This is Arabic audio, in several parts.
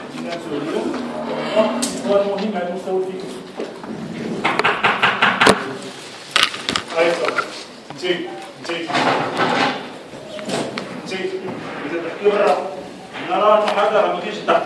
ننسوا اليوم سؤال مهم على المستوى الفكري. انت اذا تحكي برا نرى المحاضره ما كاينش الضغط.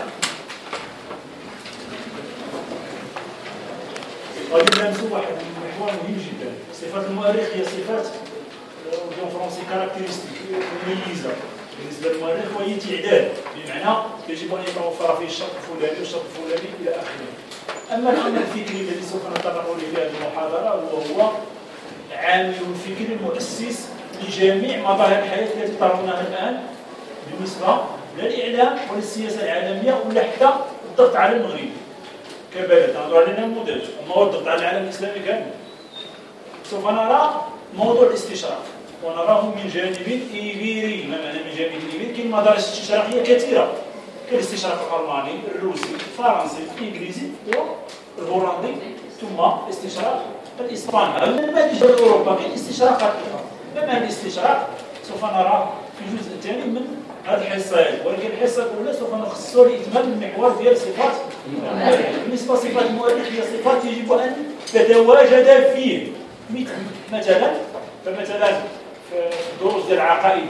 غادي ننسوا واحد المحور مهم جدا. صفات المؤرخ هي صفات فرنسي كاركتيرستيك مميزه بالنسبه للمؤرخ، وهي تعداد، بمعنى يجب ان يتوفر فيه الشرط الفلاني والشرط الفلاني الى اخره. اما الامر الفكري الذي سوف نتطرق اليه في هذه المحاضره وهو عامل فكري مؤسس لجميع مظاهر الحياه التي ترونها الان بالنسبه للاعلام وللسياسه العالميه، ولا حتى الضغط على المغرب كبلد. نهضروا على نموذج، اما هو الضغط على العالم الاسلامي كامل. سوف نرى موضوع الاستشراق ونراه من جانب إيبيري. ما معنى من جانب إيبيري؟ كاين مدارس استشراقية كثيرة، كالاستشراق الألماني، الروسي، الفرنسي، الإنجليزي والهولندي، ثم استشراق الإسباني. من النماذج ديال أوروبا كاين استشراقات أخرى. ما معنى الاستشراق؟ سوف نرى في الجزء الثاني من هذه الحصة، ولكن الحصة الأولى سوف نخصصها لإتمام المحور ديال صفات المؤرخ. بالنسبة لصفات المؤرخ هي صفات يجب أن تتواجد فيه. مثلا في الدروس ديال العقائد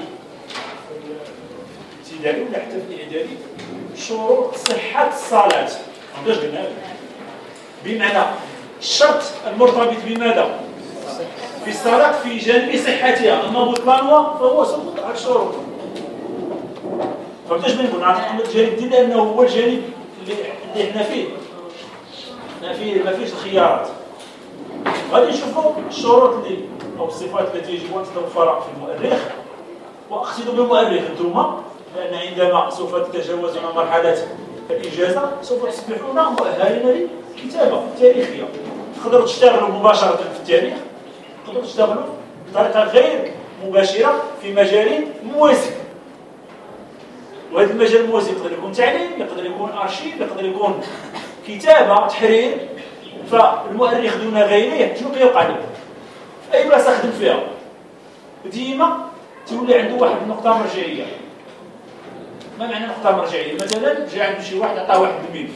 في الابتدائي ولا حتى في الاعدادي، شروط صحه الصلاه علاش قلنا هذا؟ بمعنى الشرط المرتبط بماذا؟ في الصلاه في جانب صحتها، اما بطلانها فهو سقوط على الشروط. فهمتاش بغيت نقول؟ نعطيكم الجانب ديال لانه هو الجانب اللي حنا فيه ما فيش الخيارات. غادي نشوفوا الشروط اللي او الصفات التي يجب ان تتوفر في المؤرخ، واقصد بالمؤرخ انتم، لان عندما سوف تتجاوزون مرحله الاجازه سوف تصبحون مؤهلين للكتابه التاريخيه. تقدروا تشتغلوا مباشره في التاريخ، تقدروا تشتغلوا بطريقه غير مباشره في مجال موازي. وهذا المجال الموازي يقدر يكون تعليم، يقدر يكون ارشيف، يقدر يكون كتابه، تحرير. فالمؤرخ دون غيره شنو كيوقع له؟ في اي بلاصه خدم فيها ديما تولي عنده واحد النقطه مرجعيه. ما معنى نقطه مرجعيه؟ مثلا جا عنده شي واحد عطاه واحد الملف،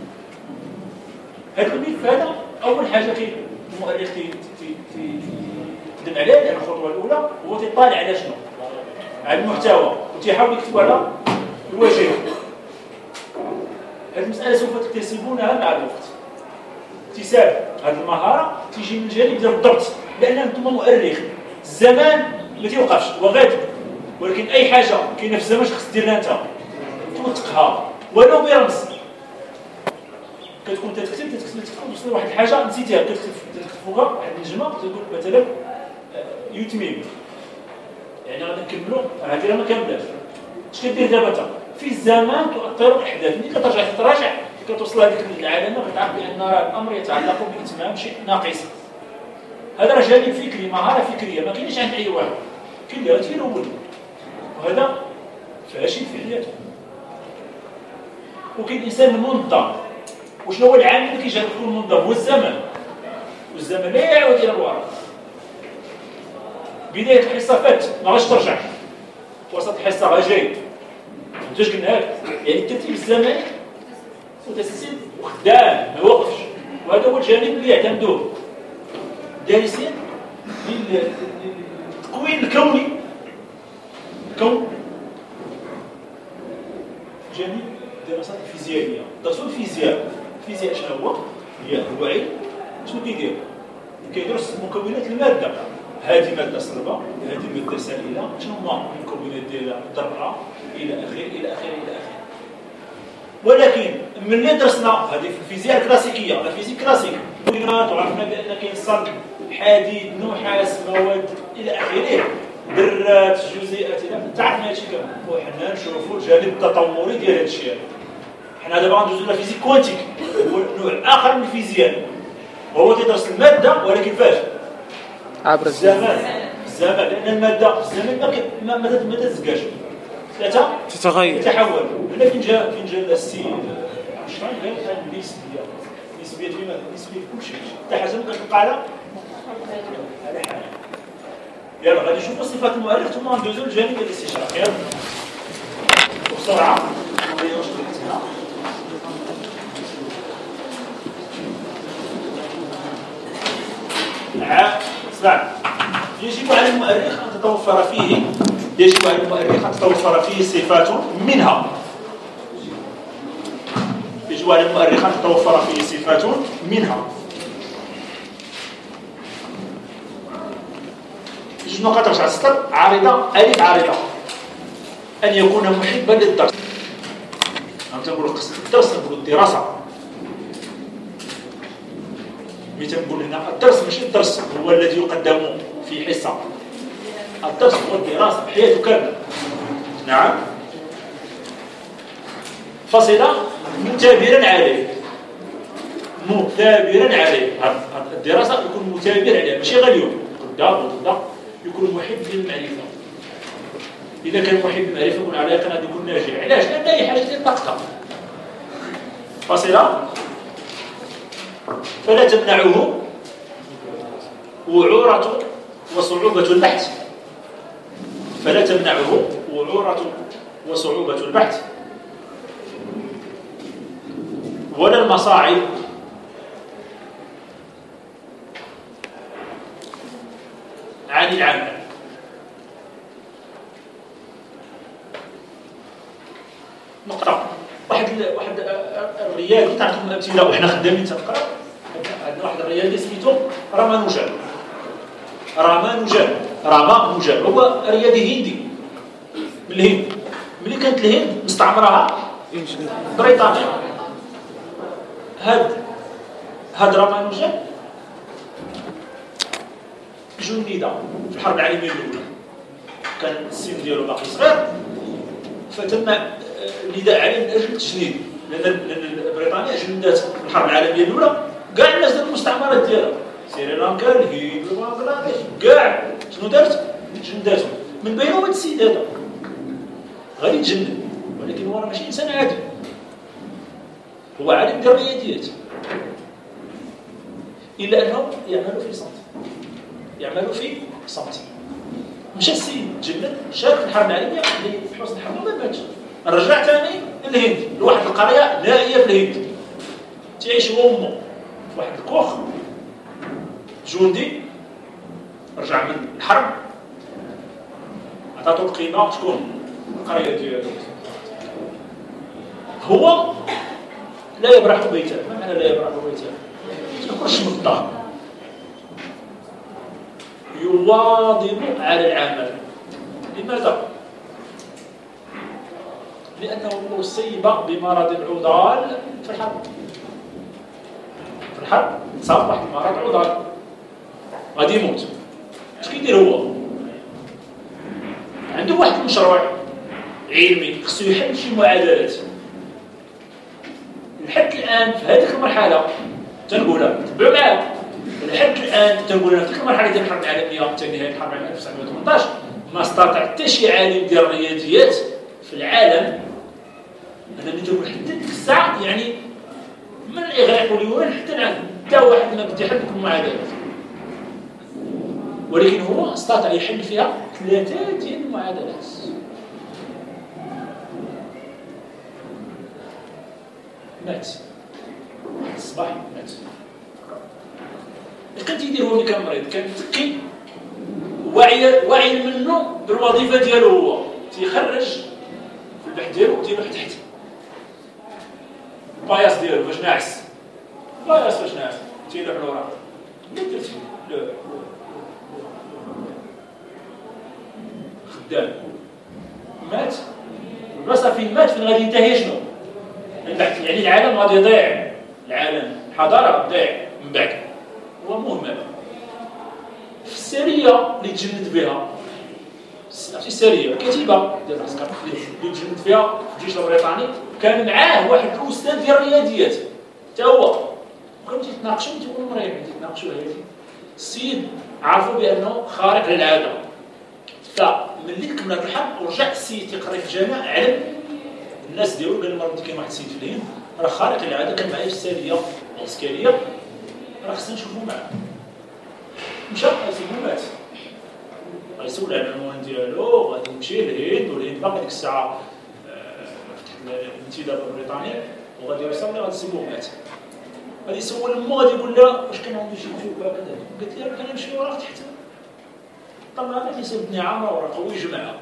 هذا الملف هذا اول حاجه المؤرخ تخدم عليه، لان الخطوه الاولى هو تيطالع على شنو؟ على المحتوى، وتيحاول يكتب على الوجه. هذه المساله سوف تكتسبونها مع الوقت. اكتساب هذه المهاره تيجي من جانب ديال الضبط، لان انتم مؤرخ. الزمان ما تيوقفش وغادي، ولكن اي حاجه كاينه في الزمان خصك ديرها انت، توثقها ولو برمز. كتكون تكتب توصل لواحد الحاجه نسيتيها، كتكتب فوقها واحد النجمه تقول مثلا يتميم، يعني غادي نكملوا هذه راه ما كاملاش. اش كدير دابا انت؟ في الزمان تؤثر الاحداث. ملي كترجع تراجع كتوصل هذيك العلامه كتعرف بان الامر يتعلق باتمام شيء ناقص. هذا راه جانب فكري، مهاره فكريه ما كاينش عند اي واحد، كاين اللي تيلون وهذا فاشل في حياته. وكاين الانسان المنظم. وشنو هو العامل اللي كيجعل يكون منظم؟ هو الزمن، والزمن لا يعود الى الوراء. بدايه الحصه فات ما غاش ترجع، وسط الحصه غا جاي. فهمتوش قلنا لك؟ يعني الترتيب الزمني متسلسل وخدام ما يوقفش. وهذا هو الجانب اللي يعتمدوه دارسين للتكوين الكوني. الكون جانب الدراسات الفيزيائيه. درسوا الفيزياء. الفيزياء شنو هو؟ هي الوعي. شنو كيدير؟ كيدرس مكونات الماده. هذه ماده صلبه، هذه ماده سائله، شنو هما المكونات ديالها؟ ذره الى اخره الى اخره الى اخره. ولكن ملي درسنا هذه في الفيزياء الكلاسيكيه، الفيزيك كلاسيك، وعرفنا بان كاين صلب، حديد، نحاس، مواد الى اخره، ذرات، جزيئات، تعرفنا هادشي كامل. وحنا نشوفوا الجانب التطوري ديال هادشي هذا. حنا دابا غندوزو لا فيزيك كوانتيك، هو نوع اخر من الفيزياء، وهو تيدرس الماده ولكن فاش؟ عبر الزمان. لان الماده في الزمن ما تتزكاش، تتغير، تتحول. هنا فين جا السي اينشتاين قال النسبيه لماذا؟ النسبيه في كل شيء، حتى حاجه ممكن تبقى على حال. يلا غادي نشوفوا صفات المؤرخ ثم ندوزو للجانب الاستشراقي. يلا بسرعه. اسمع، يجب على المؤرخ أن تتوفر فيه يجب على المؤرخ أن تتوفر فيه صفات منها يجب على المؤرخ أن تتوفر فيه صفات منها. جوج نقاط على السطر. عارضة ألف عارضة أن يكون محبا للدرس. تنقول قصد الدرس، نقول الدراسة. تنقول لنا الدرس ماشي الدرس هو الذي يقدم في حصة، الدرس هو الدراسة حياته كاملة. نعم. فصلة مثابرا عليه، مثابرا عليه. الدراسة يكون مثابر عليها ماشي غير اليوم غدا يكون محب للمعرفة. إذا كان محب للمعرفة يكون على يقين أن يكون ناجح. علاش؟ لأن أي حاجة تلتقطها. فصلة فلا تمنعه وعورة وصعوبة البحث، فلا تمنعه وعورة وصعوبة البحث ولا المصاعب عن العمل. نقرأ واحد الرياضي تعطيكم أمثلة وإحنا خدامين تنقرأ. عندنا واحد الرياضي سميتو رامانوجان. رامانوجان هو رياضي هندي من الهند. ملي كانت الهند مستعمرها بريطانيا، هاد رامانوجان جند في الحرب العالمية الأولى. كان السن ديالو باقي صغير، فتم النداء عليه من أجل التجنيد، لأن بريطانيا جندات في الحرب العالمية الأولى كاع الناس ديال المستعمرات ديالها، سريلانكا، الهند، بنغلاديش، كاع شنو دارت؟ جنداتهم. من بينهم هاد السيد هذا غادي يتجند، ولكن هو ماشي إنسان عادي، هو عالم ديال الرياضيات، إلا أنه يعمل في صمت. مشى السيد تجند، شارك في الحرب العالمية اللي في حسن الحظ ما ماتش، رجع ثاني للهند لواحد القرية نائية في الهند، تعيش هو وامه في واحد الكوخ. جندي رجع من الحرب، عطاتو القيمة شكون؟ القرية ديالو. هو لا يبرح بيته. ما معنى لا يبرح بيته؟ ما يخرجش من الدار، يواظب على العمل. لماذا؟ لأنه أصيب بمرض العضال في الحرب صاب واحد المرض عضال غادي يموت. اش كيدير هو؟ عنده واحد المشروع علمي خصو يحل شي معادلات. لحد الآن في هذيك المرحلة تنقولها تبعوا معايا، لحد الآن تنقولها في ديك المرحلة ديال الحرب العالمية حتى نهاية الحرب العالمية 1918 ما استطاع حتى شي عالم ديال الرياضيات في العالم. أنا اللي تقول حتى ديك الساعة يعني من الإغريق واليونان حتى الآن حتى واحد ما بدا يحل ديك المعادلات، ولكن هو استطاع يحل فيها 3 ديال المعادلات. مات واحد الصباح مات. اش كان تيدير هو ملي كان مريض؟ كان متكي واعي منه بالوظيفه ديالو، هو تيخرج في البحث ديالو تيروح تحت الباياس ديالو فاش ناعس، الباياس فاش ناعس تيروح لورا. اللي درتي لا خدام مات. البلاصه فين مات فين غادي ينتهي شنو؟ البحث يعني العالم غادي يضيع، العالم الحضاره غتضيع من بعد. هو مهمل في السريه اللي تجند بها، في السريه كتيبه ديال العسكر اللي تجند فيها في الجيش البريطاني، كان معاه واحد الاستاذ ديال الرياضيات حتى هو. كانوا تيتناقشوا تيقولوا مريض تيتناقشوا هذه السيد عرفوا بانه خارق للعاده. فملي كملت الحرب ورجع السيد تيقري في الجامع علم الناس ديالو، قال المرض كاين واحد السيد في الهند راه خارق للعاده كان معايا في السريه العسكريه، راه خصنا نشوفو معاه. مشى غيسولو مات، غيسول على العنوان ديالو، غادي يمشي للهند، والهند باقي ديك الساعه فتحت الانتداب البريطاني، وغادي يوصل لي غادي يسولو مات. غادي يسول مو غادي يقول لها واش كان عنده شي جوب هكذا، قالت لي راه كان يمشي وراه تحت طلع هذا كيسيب نعم اوراق هو يجمعها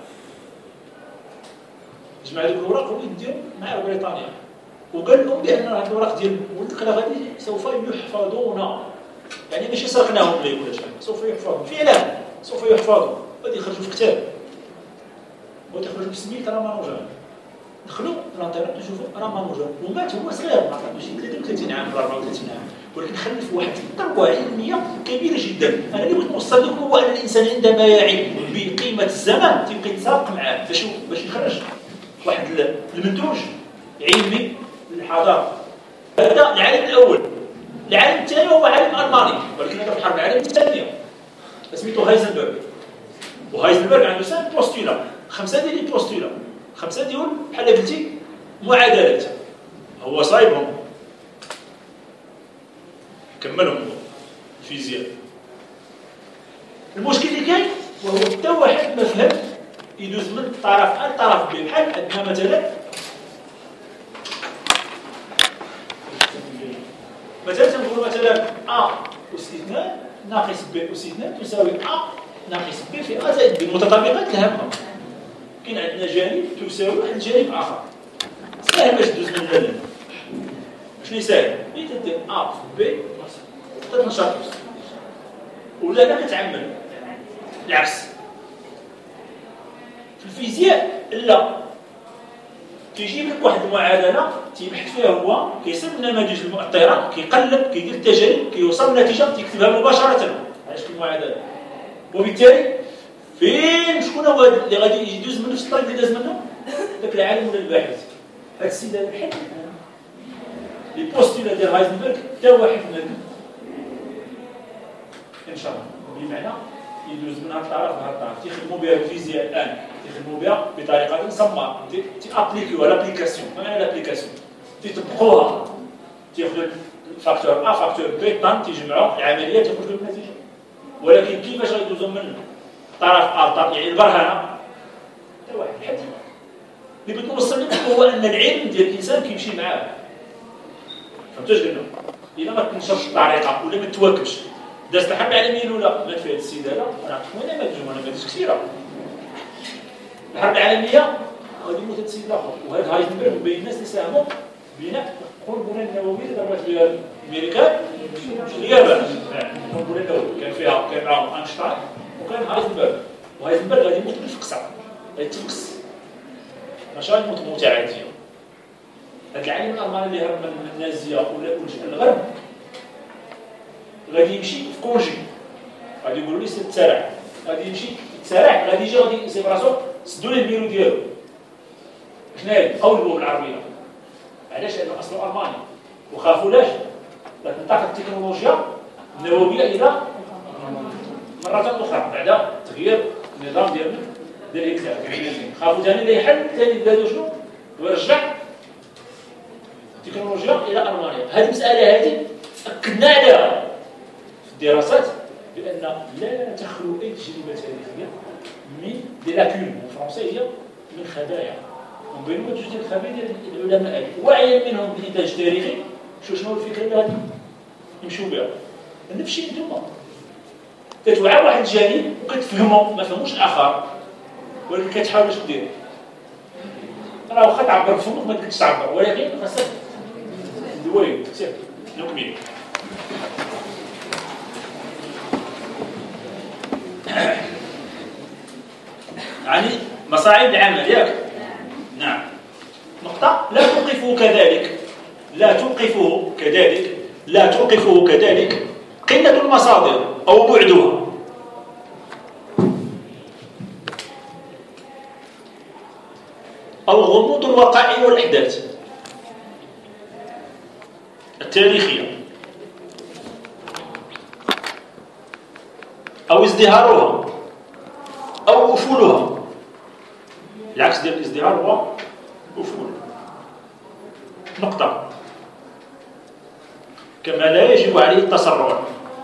جمع ديك الاوراق ويديهم مع بريطانيا وقال لهم بان هذه الاوراق ديال ولد القرا غادي سوف يحفظون يعني ماشي سرقناهم ليه ولا شي حاجه سوف يحفظون فعلا سوف يحفظون غادي يخرجوا في كتاب غادي يخرجوا بسميه رامانوجان دخلوا الانترنت نشوفوا رامانوجان ومات هو صغير ما عندوش 33 عام ولا 34 عام ولكن خلف واحد الثروه علميه كبيره جدا. انا اللي بغيت نوصل لكم هو ان الانسان عندما يعي بقيمه الزمان تيبقى يتسابق معاه باش يخرج واحد المنتوج علمي للحضاره. هذا العالم الاول. العالم الثاني هو عالم الماني ولكن هذا في الحرب العالميه الثانيه سميتو هايزنبرغ. وهايزنبرغ عنده 5 بوستولا 5 ديال لي بوستولا 5 ديال بحال قلتي معادلات هو صايبهم كملهم الفيزياء. المشكل اللي كاين وهو حتى واحد ما فهم يدوز من الطرف A للطرف B بحال عندنا مثلا تنقولوا مثلا A أس 2 ناقص B أس 2 تساوي A ناقص B في A زائد B. المتطابقات الهامة كاين عندنا جانب تساوي واحد الجانب آخر ساهل باش تدوز من هنا شنو يساهل؟ تدير A في B تتنشط ولا لا كتعمل العكس. في الفيزياء لا كيجيب لك واحد المعادله تيبحث فيها هو كيصيب النماذج المؤطره كيقلب كيدير التجارب كيوصل لنتيجه تكتبها مباشره على شكل معادله وبالتالي فين شكون هو اللي غادي يدوز من نفس الطريق اللي داز منه ذاك العالم ولا الباحث. هذا السيد هذا الحل لي بوستولا ديال هايزنبرغ حتى واحد منهم ان شاء الله بمعنى يدوز من هذا الطرف لهذا الطرف تيخدموا بها الفيزياء الان تيخدموا بها بطريقه مسمى تيابليكيوها لابليكاسيون. ما معنى لابليكاسيون؟ تيطبقوها تياخذوا الفاكتور A فاكتور B طن تيجمعوا العمليه تيخرجوا بالنتيجه. ولكن كيفاش غيدوزوا من طرف A طرف يعني البرهنه حتى واحد الحد اللي بغيت نوصل لكم هو ان العلم ديال الانسان كيمشي معاه. فهمتوا اش قلنا؟ الا ما تنشرش الطريقه ولا ما تواكبش دازت الحرب العالميه الاولى مات فيها السيد هذا انا عرفت وين مات نماذج كثيره. الحرب العالميه غادي يموت هذا السيد الاخر وهذا هايزنبرغ بين الناس اللي ساهموا بناء القنبله النوويه اللي ضربت بها الامريكان اليابان. القنبله النوويه كان معاهم اينشتاين وكان هايزنبرغ. وهايزنبرغ غادي يموت بالفقصه غادي يتفقس ماشي غادي يموت موته عاديه. هذا العالم الالماني اللي هرب من النازيه ولا الغرب غادي يمشي في كونجي غادي يقولوا لي سير تسارع غادي يمشي تسارع غادي يجي غادي يسيب راسو سدوا ليه البيرو ديالو حنايا قولوا بالعربيه. علاش؟ لانه اصله الماني وخافوا لاش لا تنتقل التكنولوجيا النوويه الى مره اخرى بعد تغيير النظام ديال هتلر. خافوا ثاني اللي يحل ثاني بلادو شنو ويرجع التكنولوجيا الى المانيا. هذه المساله هذه اكدنا عليها دراسات بان لا تخلو اي تجربه تاريخيه من دي لاكون فرنسيه من خبايا ومن بينهم جوج ديال الخبايا ديال العلماء وعيا منهم بالانتاج التاريخي شنو الفكره اللي غادي يمشيو بها. نفس الشيء نتوما كتوعى واحد الجانب وكتفهمو ما فهموش الاخر ولكن كتحاول اش دير راه واخا تعبر بفمك ما تقدرش تعبر ولكن خاصك دوي سير نكمل. يعني مصاعب العمل ياك. نعم. نقطة لا توقفه كذلك قلة المصادر أو بعدها. أو غموض الوقائع والأحداث التاريخية أو ازدهارها أو أفولها. العكس ديال الازدهار هو أفول. نقطة كما لا يجب عليه التسرع.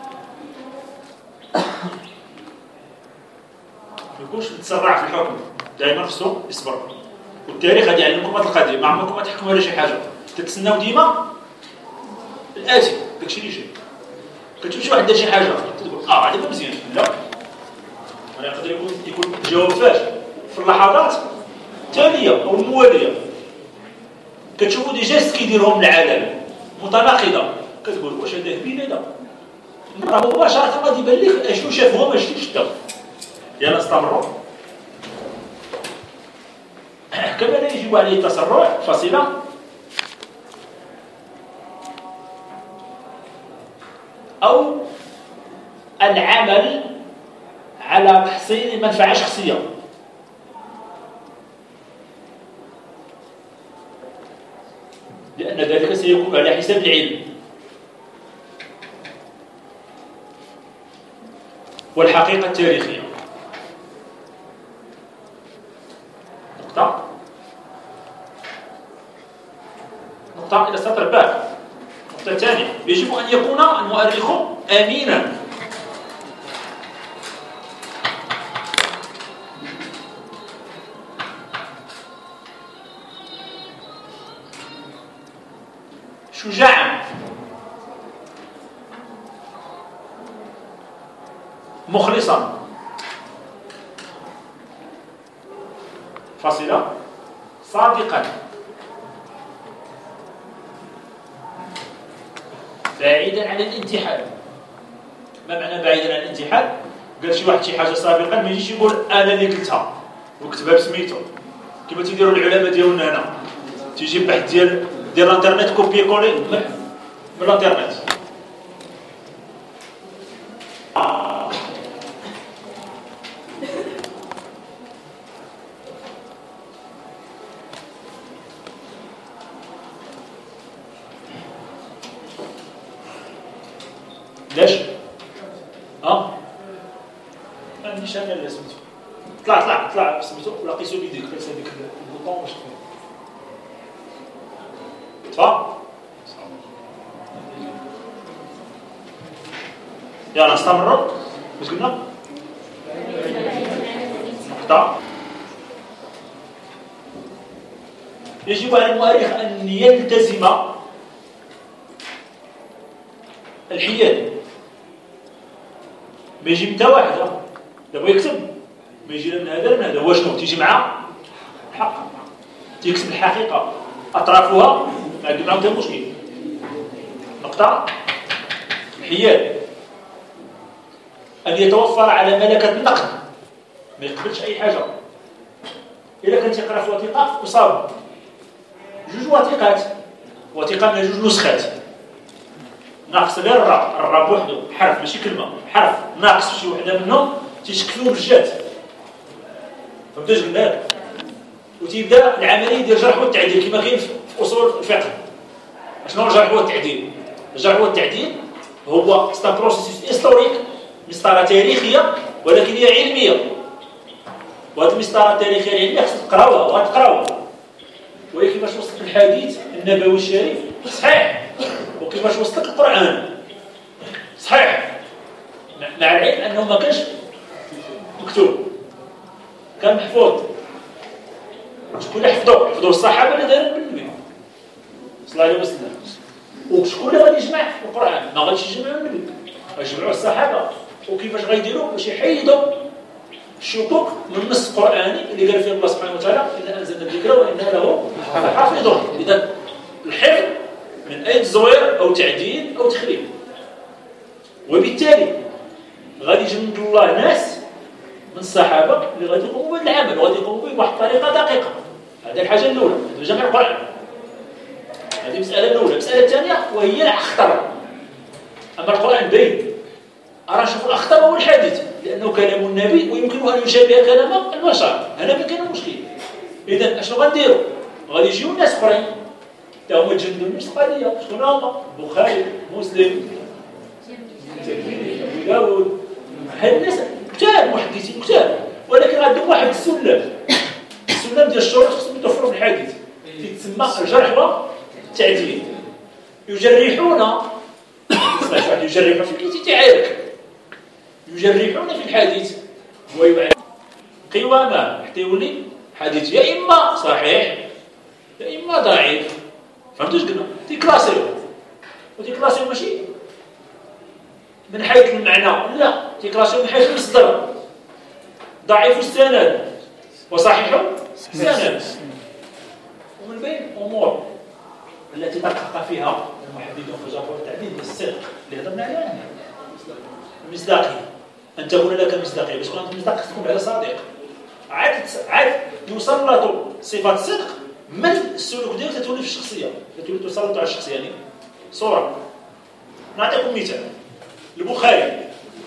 ما يكونش تسرع في الحكم دائما خصو يصبر. والتاريخ غادي يعلمكم هذا القضيه ما عمركم ما تحكموا على شي حاجه تتسناو ديما الاتي داكشي اللي جاي. كتمشي واحد دار شي حاجه تقول هذا مزيان لا يعني يقدر يكون الجواب فاش في اللحظات التاليه او المواليه كتشوفوا دي جيست كيديرهم العالم متناقضه، كتقول واش هذا هبيل هذا؟ راه مباشره غادي يبان لك اشنو شاف هو ما شفتش انت. يلا نستمروا. كما لا يجب عليه التسرع فاصله او العمل على تحصيل منفعه شخصيه. لأن ذلك سيكون على حساب العلم والحقيقة التاريخية. نقطة إلى سطر باء. نقطة ثانية، يجب أن يكون المؤرخ أمينا. شجاعا مخلصا فاصلة صادقا بعيدا عن الانتحال. ما معنى بعيدا عن الانتحال؟ قال شي واحد شي حاجه سابقا ما يجيش يقول انا اللي قلتها وكتبها بسميتو كما تيديروا العلماء ديالنا هنا. تيجي بحث ديال الانترنت كوبي كولي من الانترنت. ليش؟ ما عنديش انا اللي سميتو. طلع سميتو ولا قيسو بيديك قيس هذيك البوطون واش كاين. يلا نستمروا. واش قلنا؟ نقطة. يجب على المؤرخ أن يلتزم الحياد. ما يجي متى واحدة دابا يكتب ما يجي لا من هذا لا من هذا. هو شنو تيجي مع الحق، تيكتب الحقيقة أطرافها ما عندهم معهم حتى مشكل. نقطة. الحياد أن يتوفر على ملكة النقد، ما يقبلش أي حاجة. إذا كان تيقرا في وثيقة وصاب جوج وثيقات، وثيقة من جوج نسخات، ناقص غير الراء بوحدو حرف ماشي كلمة، حرف ناقص في شي وحدة منهم تيشكلوا بالجات. فهمتوش قلنا لك؟ وتيبدا العملية ديال الجرح والتعديل كما كاين في أصول الفقه. شنو هو الجرح والتعديل؟ الجرح والتعديل هو ستان بروسيس هيستوريك، مسطرة تاريخية ولكن هي علمية. وهذه المسطرة التاريخية العلمية خصك تقراوها وغتقراوها. وهي كيفاش وصلت الحديث النبوي الشريف صحيح، وكيفاش وصلت القرآن صحيح، مع العلم أنه ما كانش مكتوب، كان محفوظ. شكون اللي حفظوه الصحابة اللي داروا بالنبي صلى الله عليه وسلم. وشكون اللي غادي يجمع القرآن؟ ما غاديش يجمعوا النبي، غيجمعوا الصحابة. وكيفاش غيديروا باش يحيدوا الشكوك من النص القرآني اللي قال فيه الله سبحانه وتعالى إنا أنزلنا الذكر وإنا له لحافظون. إذا الحفظ من أي تزوير أو تعديل أو تخريب. وبالتالي غادي يجند الله ناس من الصحابة اللي غادي يقوموا بهذا العمل وغادي يقوموا به بواحد الطريقة دقيقة. هذه الحاجة الأولى، جمع القرآن. هذه المسألة الأولى. المسألة الثانية وهي الأخطر. أما القرآن بين أرى نشوف الأخطر هو الحديث، لأنه كلام النبي ويمكن أن يشابه كلام البشر. هنا فين كاين المشكل. إذا أشنو غنديروا؟ غادي يجيو الناس أخرين تا هما يتجندوا نفس القضية. شكون هما؟ البخاري، مسلم، أبو داود، هاد الناس كتاب محدثين كتاب، ولكن عندهم واحد السلم ديال الشروط خصهم يتوفروا في الحديث تسمى الجرح والتعديل. يجرحون واحد يجرح في الكتاب تاعك، يجرحون في الحديث ويبعد قوامه حتى يولي حديث يا اما صحيح يا اما ضعيف. فهمتوش قلنا؟ تيكلاسيو ماشي من حيث المعنى، لا تيكلاسيو من حيث المصدر. ضعيف السند وصحيح السند. ومن بين الأمور التي دقق فيها المحدثون في الجرح والتعديل هي الصدق اللي هضرنا عليها، المصداقية، أن تكون لك مصداقية. باش تكون مصداق تكون على صادق. عاد يسلط صفات الصدق من السلوك ديالك تتولي في الشخصية، تتولي تسلط على الشخصية. يعني صورة، نعطيكم مثال. البخاري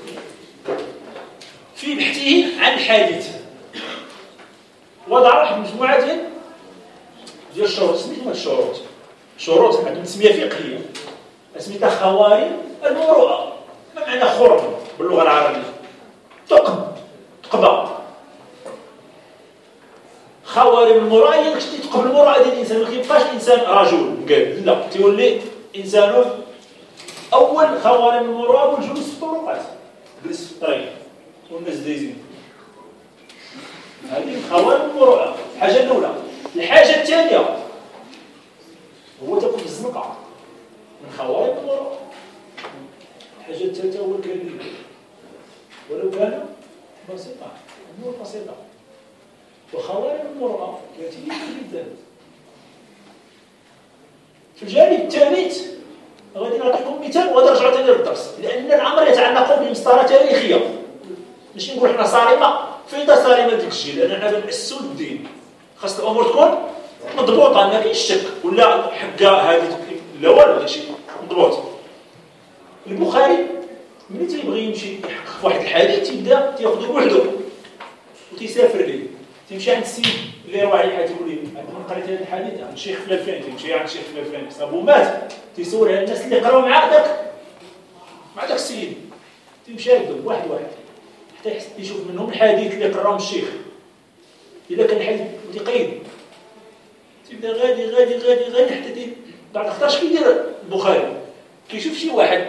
في بحثه عن الحديث وضع واحد المجموعة ديال الشروط، سميتهم شروط عندهم تسمية فقهية سميتها خوارم المروءة. ما معنى خرم باللغة العربية؟ تقبى. خوارم المروءة هي كنتي تقبل المروءة ديال الإنسان، ما كيبقاش الإنسان رجل قال لا، تيولي إنسان. أول خوارم المروءة هو الجلوس في الطرقات، جلس في الطريق والناس دايزين. هذه خوارم المروءة الحاجة الأولى. الحاجة الثانية هو تكون في الزنقة من خوارم المروءة. الحاجة الثالثة هو الكذب ولو كان بسيطا، أمور بسيطة. وخوارم المروءة كثيرة جدا. في الجانب الثالث غادي نعطيكم مثال وغادي نرجعوا ثاني للدرس، لأن الأمر يتعلق بمسطرة تاريخية. ماشي نقول حنا صارمة، فين صارمة ديك الشيء؟ لأن حنا بنأسسوا الدين، خاص الأمور تكون مضبوطة، ما كاينش شك ولا حقا هذه لا والو، داكشي مضبوط. البخاري ملي تيبغي يمشي يحقق في واحد الحديث تيبدا تياخذ وحده وتيسافر ليه. تيمشي عند السيد اللي روى عليه الحديث، يقول لي انا قريت هذا الحديث عند الشيخ فلان الفلاني. تيمشي عند الشيخ فلان الفلاني، صابو مات، تيسول على الناس اللي قراو مع داك السيد. تيمشي يبدا واحد حتى يشوف منهم الحديث اللي قراهم الشيخ. اذا كان الحديث متقيد تيبدا غادي حتى بعد اختارش كيدير البخاري. كيشوف شي واحد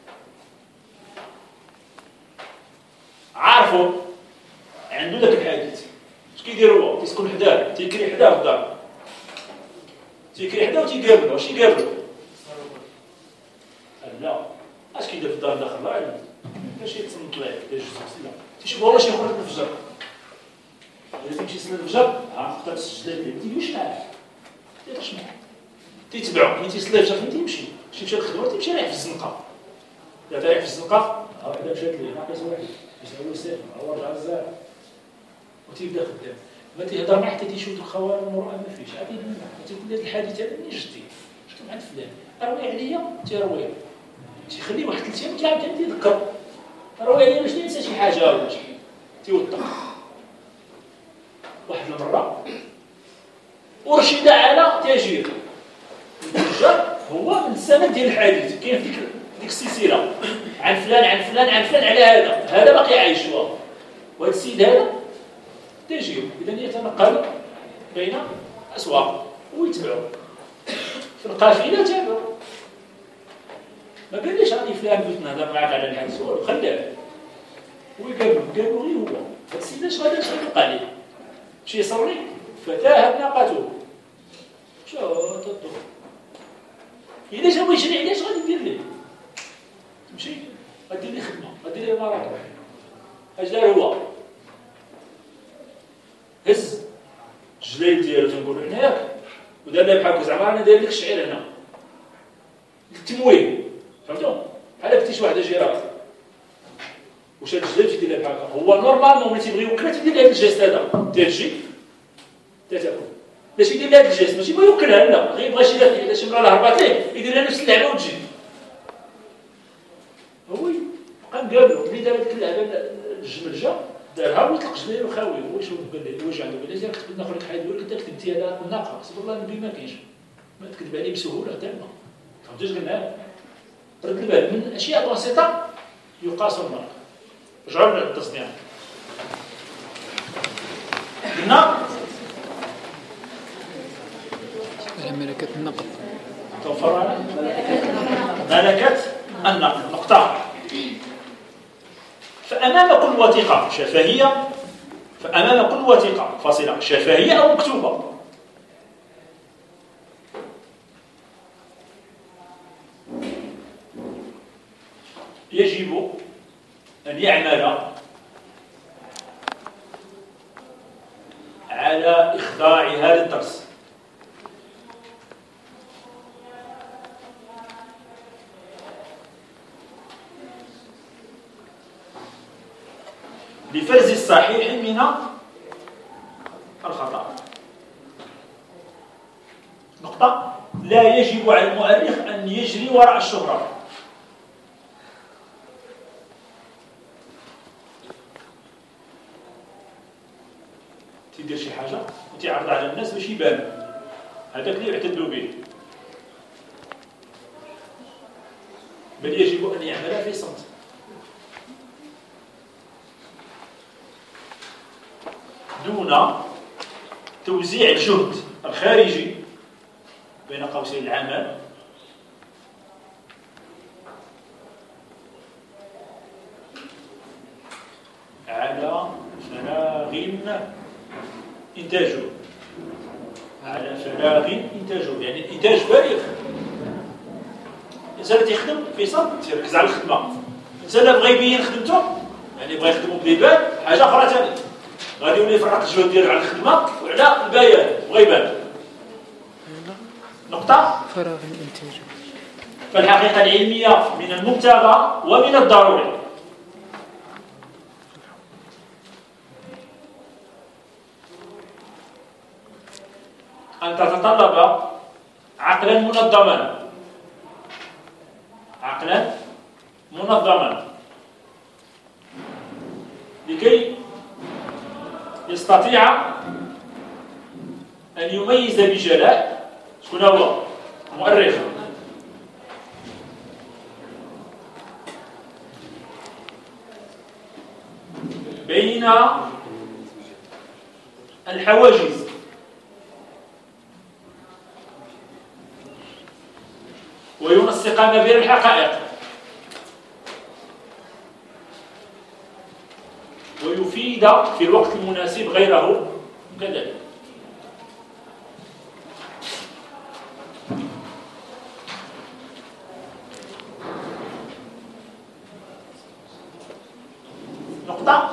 عارفه عنده داك الحديث، اش كيدير هو؟ تيسكن حداه، تيكري حداه في الدار، تيكري حداه وتيقابلو. اش يقابلو؟ لا، اش كيدير في الدار داخل لا علم، باش يتصنت ليه لا جوج لا تيشوف هو واش يخرج الفجر. الا تمشي يصلي الفجر تقدر تسجل ليه، ما تيجيش معاه، تيديرش معاه، تيتبعو. ملي تيصلي الفجر تيمشي للخدمه، تيمشي رايح في الزنقه. الا رايح في الزنقه هذا مشات ليه ناقص واحد يساوي سير هو رجع الزارع وتيبدا خدام. ما تيهضر معاه حتى تيشوف الخوارم المروءه ما فيش. عاد تيقول هذا الحديث هذا منين جدي؟ شفتو عند فلان روي عليا، تيروي تيخليه واحد 3 ايام كامل تيذكر روي عليا باش ينسى شي حاجه ولا شي. تيوثق. واحد المره ارشد على تاجير. التاجر هو من السند ديال الحديث، كاين في ديك السلسله عن فلان على هذا باقي عايش هو، وهذا السيد هذا تاجر. اذا يتنقل بين اسواق ويتبعوا في القافله. تابعوا، ما قاليش راني فلان بغيت نهضر معاك على الحديث، هو خلاه ويقابلوا غير هو. هذا السيد اش غادي يبقى عليه؟ شي يصلي فتاهت ناقته شو تطلب. إذا جا يشري عليه اش غادي دير ليه؟ تمشي غدير ليه خدمه، غدير ليه مراتب. اش دار هو؟ هز الجليد ديالو تنقولوا حنا ياك، ودار لها بحال زعما انا داير لك الشعير هنا التمويه، فهمتوا؟ بحال كنتي شي وحده جيرات واش هاد الجليد تيدير لها بحال هكا. هو نورمالمون ملي تيبغي يوكلها تيدير لها هاد الجيست هذا، تجي تاكل باش يدير لها هاد الجيست، ماشي بغا يوكلها لا، غير يبغى شي مرة هربات ليه يدير لها نفس اللعبه وتجي. هو بقى مقابلو ملي دار هذيك اللعبه الجمل جا دارها ويطلق جليل وخاوي. هو شنو قال لي؟ واش عنده؟ قال لي كنت بغيت ناخذ لك حاجه ديالك انت كتبتي هذا الناقه، سبحان الله النبي ما كاينش، ما تكذب عليه بسهوله تامه. فهمتي اش قلنا؟ رد البال من اشياء بسيطه يقاس المرء. رجعوا للتصنيع. قلنا ملكة النقد توفر لنا ملكة النقد. نقطة. فأمام كل وثيقة شفهية، فاصلة شفهية أو مكتوبة يجب أن يعمل لفرز الصحيح من الخطأ. نقطة: لا يجب على المؤرخ أن يجري وراء الشهرة. تيدير شي حاجة وتيعرض على الناس باش يبان، هذاك اللي يعتدوا به، بل يجب أن يعمل في صمت. دون توزيع الجهد الخارجي بين قوسين العمل على فراغ إنتاجه، على فراغ إنتاجه، يعني الإنتاج فارغ. الإنسان اللي يخدم في صمت تيركز على الخدمة. الإنسان اللي بغى يبين خدمته، يعني بغى يخدمو بليبان، حاجة أخرى ثانية، غادي يولي يفرق الجهد ديالو على الخدمة وعلى البيان، بغى يبان. نقطة: فراغ الإنتاج. فالحقيقة العلمية من المبتغى ومن الضروري أن تتطلب عقلا منظما لكي يستطيع أن يميز بجلاء شكون هو المؤرخ بين الحواجز وينسق ما بين الحقائق ويفيد في الوقت المناسب غيره كذلك. نقطة: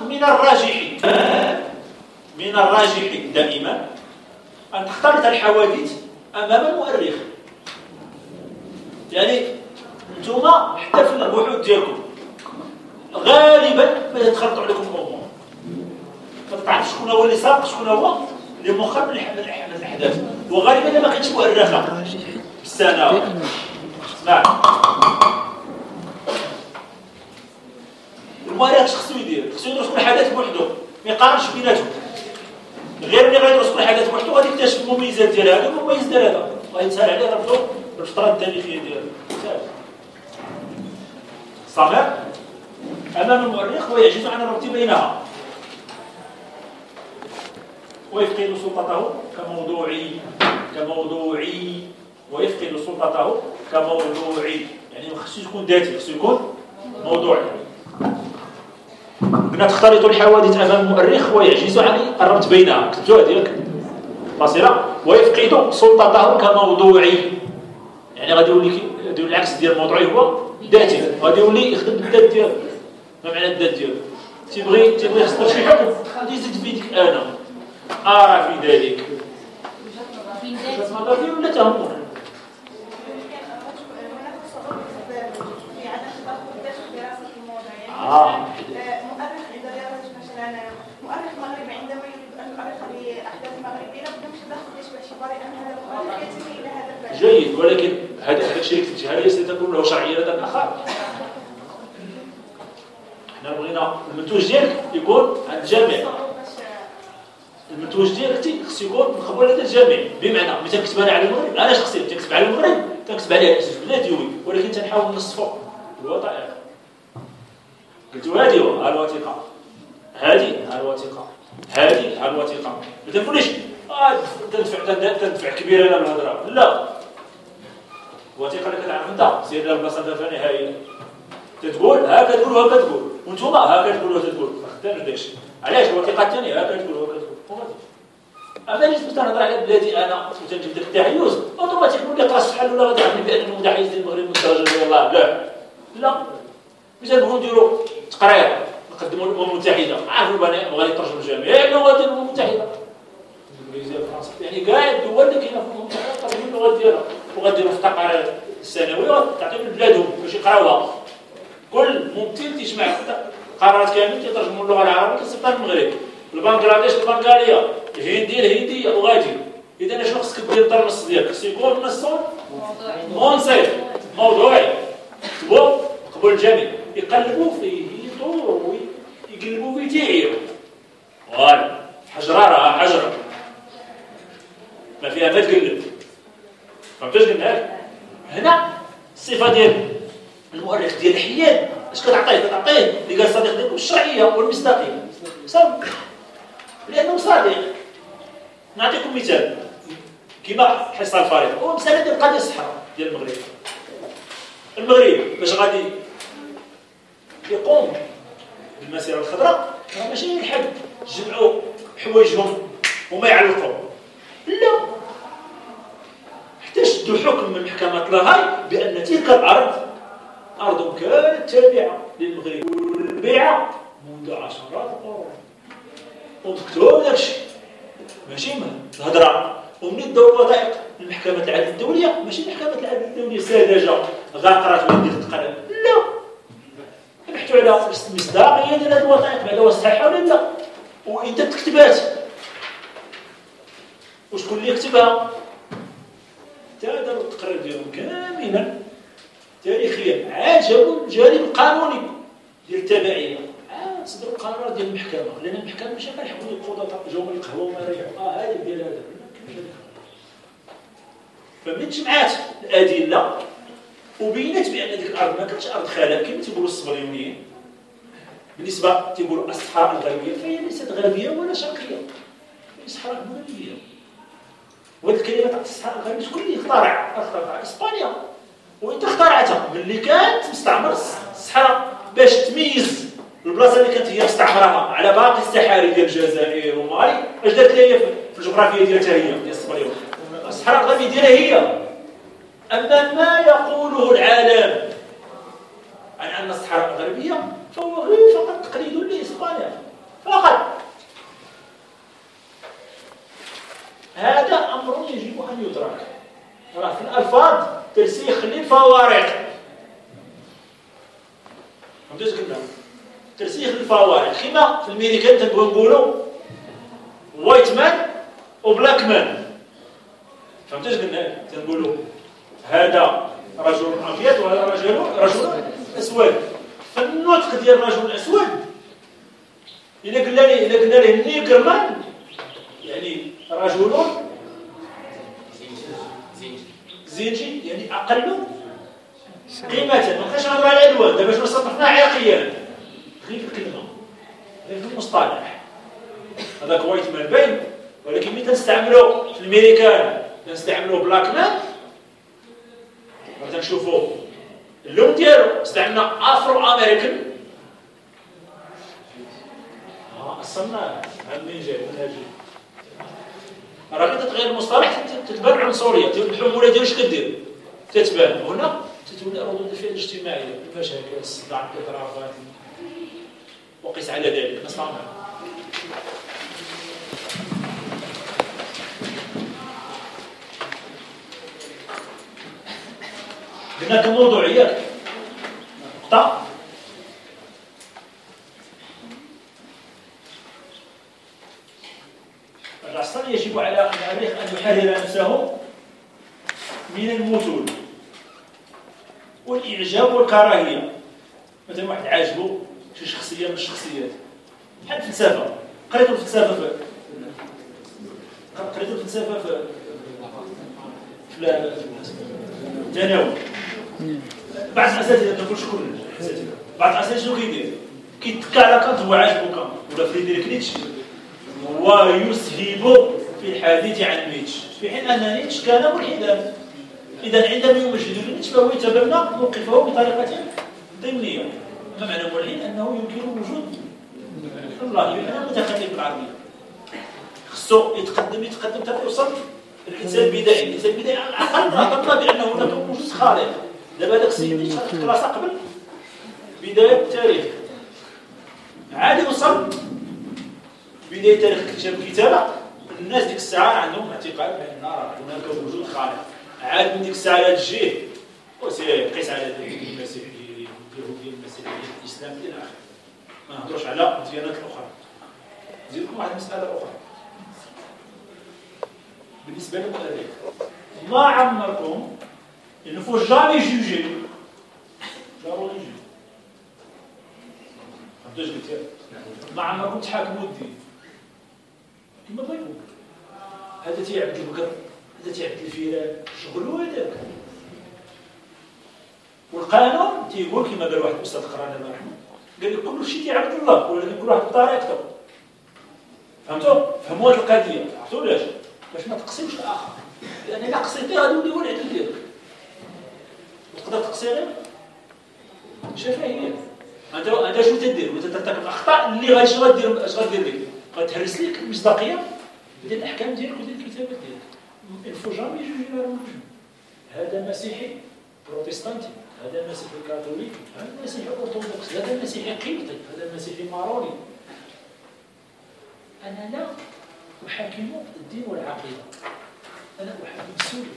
من الراجح دائما أن تختلط الحوادث أمام المؤرخ. يعني نتوما حتى في البحوث ديالكم غالبا ما تخلطوا عليكم الامور، ما تعرفش شكون هو اللي ساق، شكون هو اللي مخرب من الاحداث، وغالبا ما كانتش مؤرخه بالسنه. اسمع، المؤرخ خصو يدرس كل حدث بوحدو، ما يقارنش بيناتهم. غير اللي غيدرس كل حدث بوحدو غادي يكتشف المميزات ديال هذا والمميز ديال هذا، غيتسهل عليه ربطو بالفتره التاريخيه ديالو. صغير امام المؤرخ ويعجز عن الربط بينها، ويفقد سلطته كموضوعي ويفقد سلطته كموضوعي. يعني ما خصوش يكون ذاتي، خصو يكون موضوعي. قلنا تختلط الحوادث امام المؤرخ ويعجز عن الربط بينها، كتبتوها ديالك فاصله. ويفقد سلطته كموضوعي، يعني غادي يولي العكس ديال الموضوعي هو ذاتي، غادي يولي يخدم بالذات ديالو. ما معنى الذات ديالو؟ تيبغي يصدر شي حكم غادي يزيد فيك انا ارى في ذلك نظري ولا تهمنا. مؤرخ عند دراسة مثلا مؤرخ مغربي عندما يريد أن يؤرخ بأحداث مغربية لابد من تدخل يشبه باعتبار أن هذا المؤرخ ينتمي إلى هذا البلد. جيد، ولكن هذا الشيء اللي كتبتي هذا ستكون له شرعية لدى الآخر. احنا بغينا المنتوج ديالك يكون عند الجميع. المنتوج ديالك خصو يكون مقبول لدى الجميع، بمعنى ملي تنكتب انا على المغرب، انا شخصيا تنكتب على المغرب تنكتب عليه الاسم بلاديوي، ولكن تنحاول نصفو الوثائق. قلت هذه الوثيقه، هذه الوثيقه، هذه الوثيقه. ما تنقوليش تندفع كبير انا بالهضره، لا. الوثيقه اللي كتعرف انت سير لها البلاصه فيها نهائيه، تتقول هكا تقول وهكا تقول، وانتوما هكا تقول وهكا تقول، ما خدامش داكشي. علاش الوثيقه الثانيه هكا تقول وهكا تقول. اما اللي تنهضر على بلادي انا وتنجيب داك التحيز اوتوماتيكمون اللي قاص شحال ولا غادي يعرفني بان المتحيز ديال المغرب من الدرجه ديال الله. لا ملي نبغيو نديرو تقرير نقدموا الامم المتحده، عارفوا بان غادي يترجم جميع اللغات ديال الامم المتحده، الانجليزيه والفرنسيه، يعني كاع الدول اللي كاينه في الامم المتحده ترجموا اللغات ديالها، وغاديروا في التقارير السنويه تعطيهم لبلادهم باش يقراوها. كل ممثل تيجمع قرارات كامل تيترجموا اللغه العربيه كتصيفطها للمغرب، البنغلاديش البنغاليه، الهنديه الهنديه وغادي. اذا شنو خصك دير انت النص ديالك؟ خصو يكون نص منصف موضوعي كتبوا قبل الجميع يقلبوا فيه يطوروا يقلبوا فيه تيعيروا فوالا حجره راه حجره ما فيها ما تقلب. فهمتوا اش قلنا لك؟ هنا الصفه ديال المؤرخ ديال الحياد اش كتعطيه اللي قال صديق ديالكم الشرعيه والمصداقيه صافي لانه صادق. نعطيكم مثال كما حصه الفريق ومثال ديال القضيه الصحراء ديال المغرب باش غادي يقوم بالمسيره الخضراء راه ماشي الحد جمعوا حوايجهم وما يعلقوا لا حتى شدوا حكم من محكمه لاهاي بان تلك الارض ارض كانت تابعه للمغرب والبيعه منذ عشرات القرون ومكتوب داكشي ماشي الهضره. ومنين داو الوثائق من محكمه العدل الدوليه ماشي محكمه العدل الدوليه ساذجه غاقرات ودير تقرا لا نحكيو على المصداقيه ديال هذه الوثائق بعدا واش صحيحه ولا لا وانت تكتبات وشكون اللي يكتبها داروا التقرير ديالهم كاملا تاريخيا عاد جابوا الجانب القانوني ديال التبعيه عاد صدروا القرار ديال المحكمه لان المحكمه ماشي كيحكموا القضاه جاوا من القهوه وما ريحوا هذا ديال هذا. فمن جمعات الادله وبينت بان ديك الارض ما كانتش ارض خلاء كما تيقولوا الصبريونيين بالنسبه تيقولوا الصحراء الغربيه فهي ليست غربيه ولا شرقيه هي صحراء مغربيه. وهذه الكلمه تاع الصحراء الغربيه شكون اللي اخترعها؟ اسبانيا وانت اخترعتها ملي كانت مستعمر الصحراء باش تميز البلاصه اللي كانت هي مستعمرها على باقي الصحاري ديال الجزائر ومالي اش دارت لها في الجغرافيا ديالها هي ديال الصبريون الصحراء الغربيه ديالها هي. اما ما يقوله العالم عن ان الصحراء الغربيه فهو غير فقط تقليد لاسبانيا فقط. هذا امر يجب ان يدرك. راه في الالفاظ ترسيخ للفوارق. فهمتوا اش قلنا؟ ترسيخ للفوارق كما في الامريكان تنبغيو نقولوا وايت مان وبلاك مان. فهمتوا اش قلنا؟ تنقولوا هذا رجل ابيض وهذا رجل اسود. فالنطق ديال الرجل الاسود الا قلنا ليه نيجر مان يعني رجل زنجي يعني اقل قيمه. ما بقاش نهضروا على الالوان دابا شنو صنفناه عرقيا غير في الكلمه غير في المصطلح هذاك وايت مان باين. ولكن ملي تنستعملوا في الامريكان تنستعملوا بلاك مان تنشوفوا اللون ديالو استعملنا افرو امريكان اصلنا هاد منين جاي من هاجي راه كي تتغير المصطلح تتبان عنصريه الحموله ديالو اش كدير تتبان هنا تتولي ردود الفعل الاجتماعيه المشاكل الصداع الاضرابات وقس على ذلك نصنع. قلنا كموضوعيات نقطة الرسول يجب على المؤرخ أن يحرر نفسه من المثول والإعجاب والكراهية. مثلا واحد عاجبه شي شخصية من الشخصيات بحال الفلسفة قريتوا الفلسفة في التناول بعض الاساتذه ما نقولش كل الاساتذه بعض الاساتذه شنو كيدير كيتكى على كانت هو عاجبو كانت ولا فريدريك نيتشه ويسهب في الحديث عن نيتشه في حين ان نيتشه كان ملحدا. اذا عندما يمجد نيتشه فهو يتبنى موقفه بطريقه ضمنيه. ما معنى ملحد؟ انه ينكر وجود الله لانه متخلف بالعربيه خصو يتقدم حتى يوصل الانسان البدائي. الانسان البدائي على الاقل ظن بانه هناك وجود خالق. دابا هذاك السيد اللي شاف الكلاسه قبل بدايه التاريخ عاد وصل بدايه تاريخ الكتابه الناس ديك الساعه عندهم اعتقاد بان هناك وجود خالق. عاد من ديك الساعه تجيه وسيقيس على ذلك المسيحيه اليهوديه المسيحيه الاسلام الى اخره. ما نهضروش على الديانات الاخرى. نزيد لكم واحد المساله اخرى بالنسبه للمؤرخ. ما عمركم il ne faut jamais juger la religion. عبداش قلت ما عمركم تحاكموا الدين كما بغيتوا. هذا تيعبد البقر، هذا تيعبد الفيران، شغلو هذاك. والقانون تيقول كما قال واحد الاستاذ قرانا الله يرحمه، قال لك كل شيء تيعبد الله ولكن كل واحد بطريقته. فهمتوا؟ فهموا هذه القضيه. عرفتوا علاش؟ باش ما تقسمش الاخر، لان الا قسيتيه غادي يولي العدل ديالك. وتقدر تقسي غير شفهيه. انت شنو تدير؟ وانت ترتكب الاخطاء اللي اش غدير لك؟ غتهرس لك المصداقيه ديال الاحكام ديالك وديال الكتابات ديالك. الفو جامي يجوج لا رجل. هذا مسيحي بروتستانتي، هذا مسيحي كاثوليكي، هذا مسيحي ارثوذكس، هذا مسيحي قبطي، هذا مسيحي ماروني. انا لا احاكم الدين والعقيده، انا احاكم السلوك.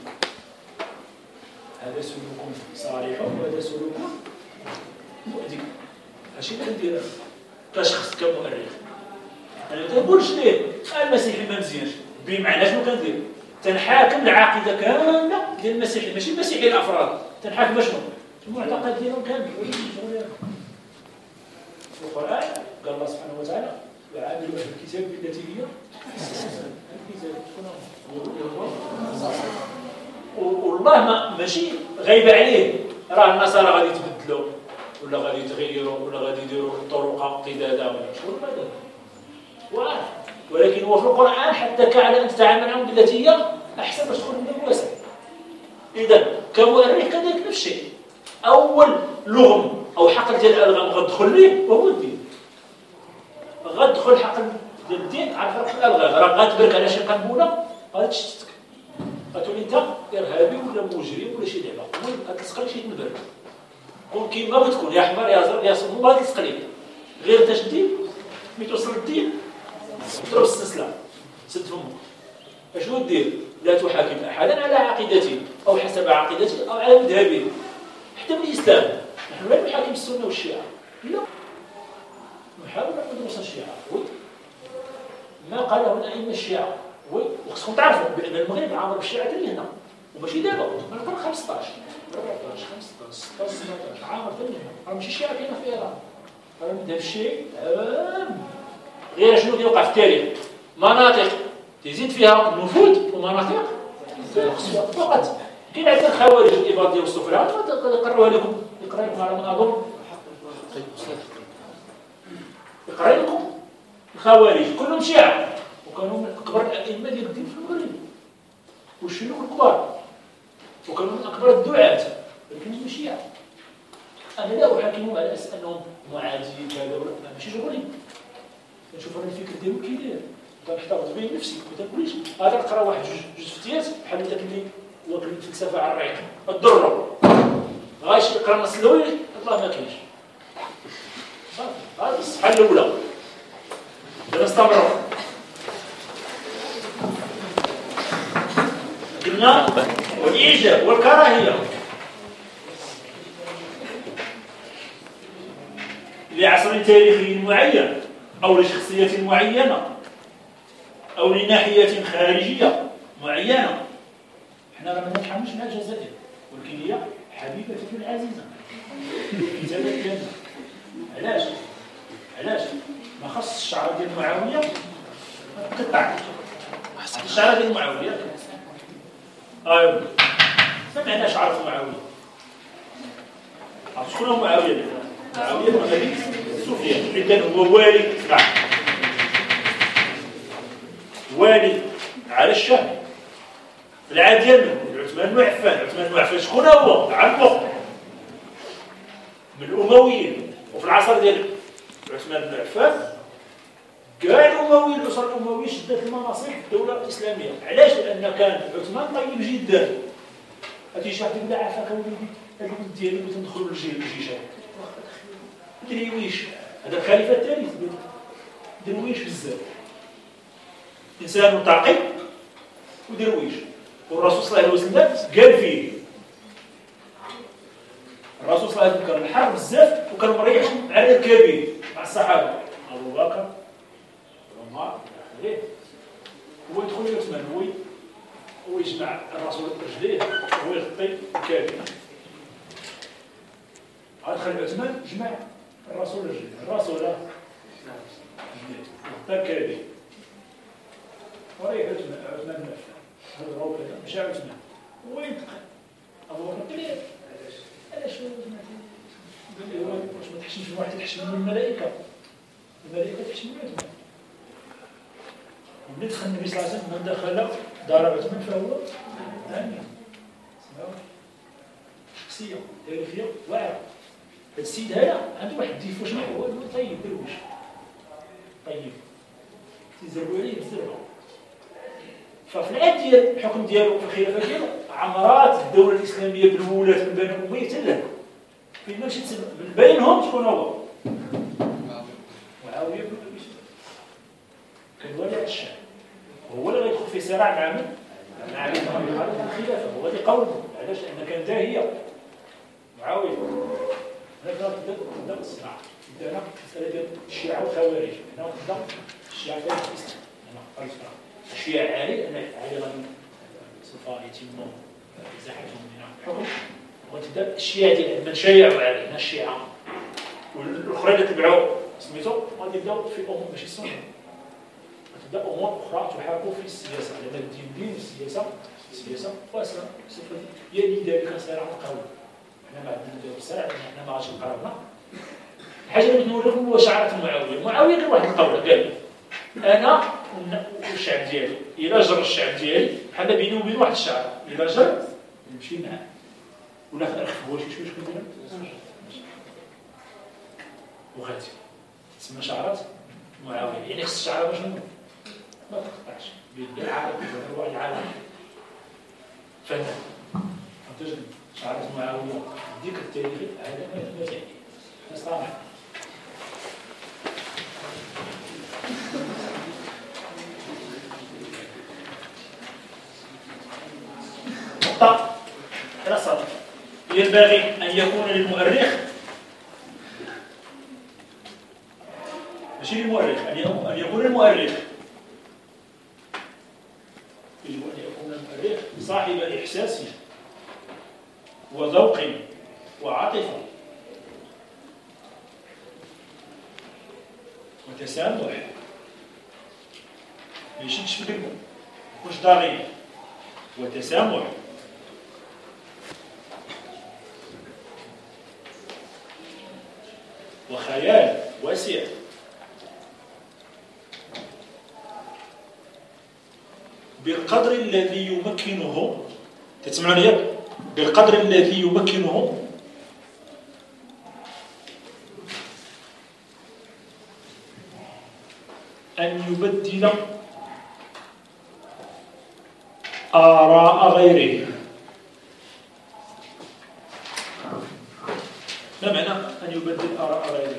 هذا سلوك صالح وهذا سلوك مؤذي. هادشي اللي كندير كشخص كمؤرخ. انا ما كنقولش ليه المسيحي ما مزيانش، بمعنى شنو كندير؟ تنحاكم العقيده كامله ديال المسيحي، ماشي المسيحي الافراد، تنحاكم شنو؟ المعتقد ديالهم كامل. في القران قال الله سبحانه وتعالى وعاملوا اهل الكتاب بالتي هي والله ماشي غايبه عليه. راه النصارى غادي يتبدلوا ولا غادي يتغيروا ولا غادي يديروا طرق قداده ولا شكون هذا وعارف. ولكن هو في القران حتى على ان تتعامل معهم بالتي هي احسن باش تدخل من الواسع. اذا كمؤرخ كذلك نفس الشيء. اول لغم او حقل ديال الالغام غتدخل ليه وهو الدين. غتدخل حقل ديال الدين على فرق الالغام، راه غتبرك على شي قنبله غادي تشتتك، غتولي انت ارهابي ولا مجرم ولا شي لعبه، غتلصق لك شي تنبر. كون كيما بتكون يا حمار يا زرق يا صمم غادي تلصق لك. غير انت شدي ملي توصل للدين تضرب السلسله سد فمك. اشنو دير؟ لا تحاكم احدا على عقيدته او حسب عقيدته او على مذهبه. حتى من الاسلام نحن لا نحاكم السنه والشيعه، لا نحاول ندرس الشيعه ما قاله الائمه الشيعه. وخصكم تعرفوا بان المغرب عامر بالشيعه اللي هنا وماشي دابا، من القرن 15 14 15 16 17 عامر حتى هنا. راه ماشي الشيعه كاينه في ايران، راه المذهب الشيعي غير شنو كيوقع في التاريخ. مناطق تزيد فيها النفوذ ومناطق فقط. كاين عندنا الخوارج الاباض ديال السفراء يقروها لكم، يقرا لكم على ما اظن يقرا لكم الخوارج كلهم شيعة وكانوا من اكبر الائمه ديال الدين في المغرب والشيوخ الكبار وكانوا من اكبر الدعاة، ولكن هم شيعة. انا لا احاكمهم على اساس انهم معادين كذا ولا ماشي شغلي. نشوف انا الفكر ديالو كي داير كنحتفظ به نفسي ما تنقوليش غادي نقرا واحد جوج فتيات بحال داك اللي واكل الفلسفه على الرعيق الضره غايش يقرا النص الاول الله ما كاينش صافي. هذه الصفحه الاولى نستمروا. قلنا والاعجاب والكراهيه لعصر تاريخي معين أو لشخصية معينة أو لناحية خارجية معينة. احنا راه ما نتحملش مع الجزائر، ولكن هي حبيبتنا العزيزة كتابة ديالنا. علاش؟ ما خص الشعر ديال معاوية قطع الشعر ديال معاوية. ايوا سمعنا شعر معاوية. عرفت شكون هو معاوية؟ معاوية بن أبي سفيان اللي كان هو والي على الشام في العهد ديالنا عثمان بن عفان. عثمان بن عفان شكون هو؟ عمو من الأمويين. وفي العصر ديال عثمان بن عفان كاع الأمويين الأسرة الأموية شدت المناصب في الدولة الإسلامية. علاش؟ لأن كان عثمان طيب جدا. هاتي شي واحد يقول لا عافاك وليدي هاد الولد ديالي بغيت ندخلوا للجيشان درويش. هذا الخليفة الثالث درويش بزاف، إنسان تعقي ودرويش. والرسول صلى الله عليه وسلم قال فيه الرسول صلى الله عليه وسلم كان الحر بزاف وكان مريح على الكبير مع الصحابه ابو بكر عمر الى اخره. هو يدخل عثمان هو يجمع الرسول رجليه وهو يغطي الكابين. عاد خلي عثمان جمع الرسول رجليه الرسول غطى الكابين وريح عثمان بن عفان. هذا هو كذا مشى عثمان هو ينتقل. ابو بكر قال له علاش قال لي واش ما تحشمش واحد يحشم من الملائكه تحشم من عثمان. وملي دخل النبي صلى الله عليه وسلم من دخل دار عثمان فهو آمن. شخصيه تاريخيه واعره. هذا السيد هذا عنده واحد الديفو شنو هو طيب درويش طيب تيزربوا عليه بزربه. ففي العهد ديال الحكم ديالو في الخلافه ديالو عمرات الدوله الاسلاميه بالولاة من بني اميه تلك فين ما مشيت من بينهم شكون هو؟ معاويه بن ابي سفيان كان والي الشام وهو اللي غيدخل في صراع مع من؟ مع علي بن ابي طالب في الخلافه. هو اللي قوله علاش؟ لان كان داهيه معاويه. هذا تبدا الصراع بدانا المساله ديال الشيعه والخوارج. هنا تبدا الشيعه كانوا في الاسلام هنا الصراع. الشيعه علي غادي سوف يتم ازاحتهم من الحكم وتبدا الشيعه ديال من شايعوا عليه هنا الشيعه والاخرين اللي تبعوا سميتو غادي يبداو في امور ماشي السنه. تبدا امور اخرى تحاربوا في السياسه لان الدين السياسه واسعه يلي ذلك صراع قوي. احنا ما عندنا الصراع احنا ما غاديش نقربنا. الحاجه اللي نقول لكم هو شعارات معاويه كان واحد القول قال انا والشعب ديالي الى جر الشعب ديالي بحال بيني وبين واحد الشعر الى جر نمشي معاه ولا هو شي شويه كندير وغادي تسمى شعارات معاويه. يعني خص الشعر باش ما تقطعش بالعالم هو العالم فهمت فهمتني. شعارات معاويه ديك التاريخي هذا ما يعني نستعمل نقطة رصد. ينبغي أن يكون للمؤرخ ماشي للمؤرخ أن يكون المؤرخ يجب أن يكون المؤرخ صاحب إحساس وذوق وعاطفة وتسامح ما يشدش في قلبه مش ضغينة وتسامح وخيال واسع بالقدر الذي يمكنه تسمعوني ياك بالقدر الذي يمكنه أن يبدل آراء غيره. ما معنى أن يبدل آراء غيره؟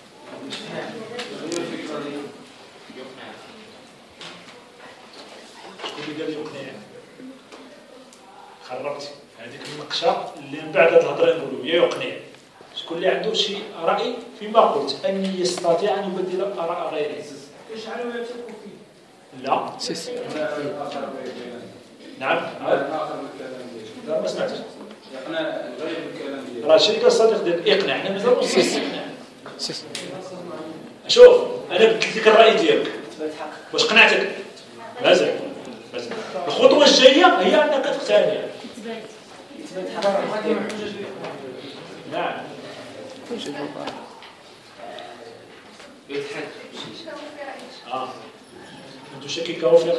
شكون اللي قال يقنع؟ خربتي هذيك النقشة اللي من بعد هاد الهضرة نقولوا يا يقنع. شكون اللي عنده شي رأي فيما قلت أن يستطيع أن يبدل آراء غيره؟ يجعل ما يشك فيه. لا. نعم. لا ما سمعتش. يقنع الغير بالكلام ديالو. راه شريك الصديق ديالك اقنع حنا مازال شوف انا بدلت لك الراي ديالك واش قنعتك؟ مازال الخطوه الجايه هي انك تقتنع. نعم يضحك انتو شكيكاو في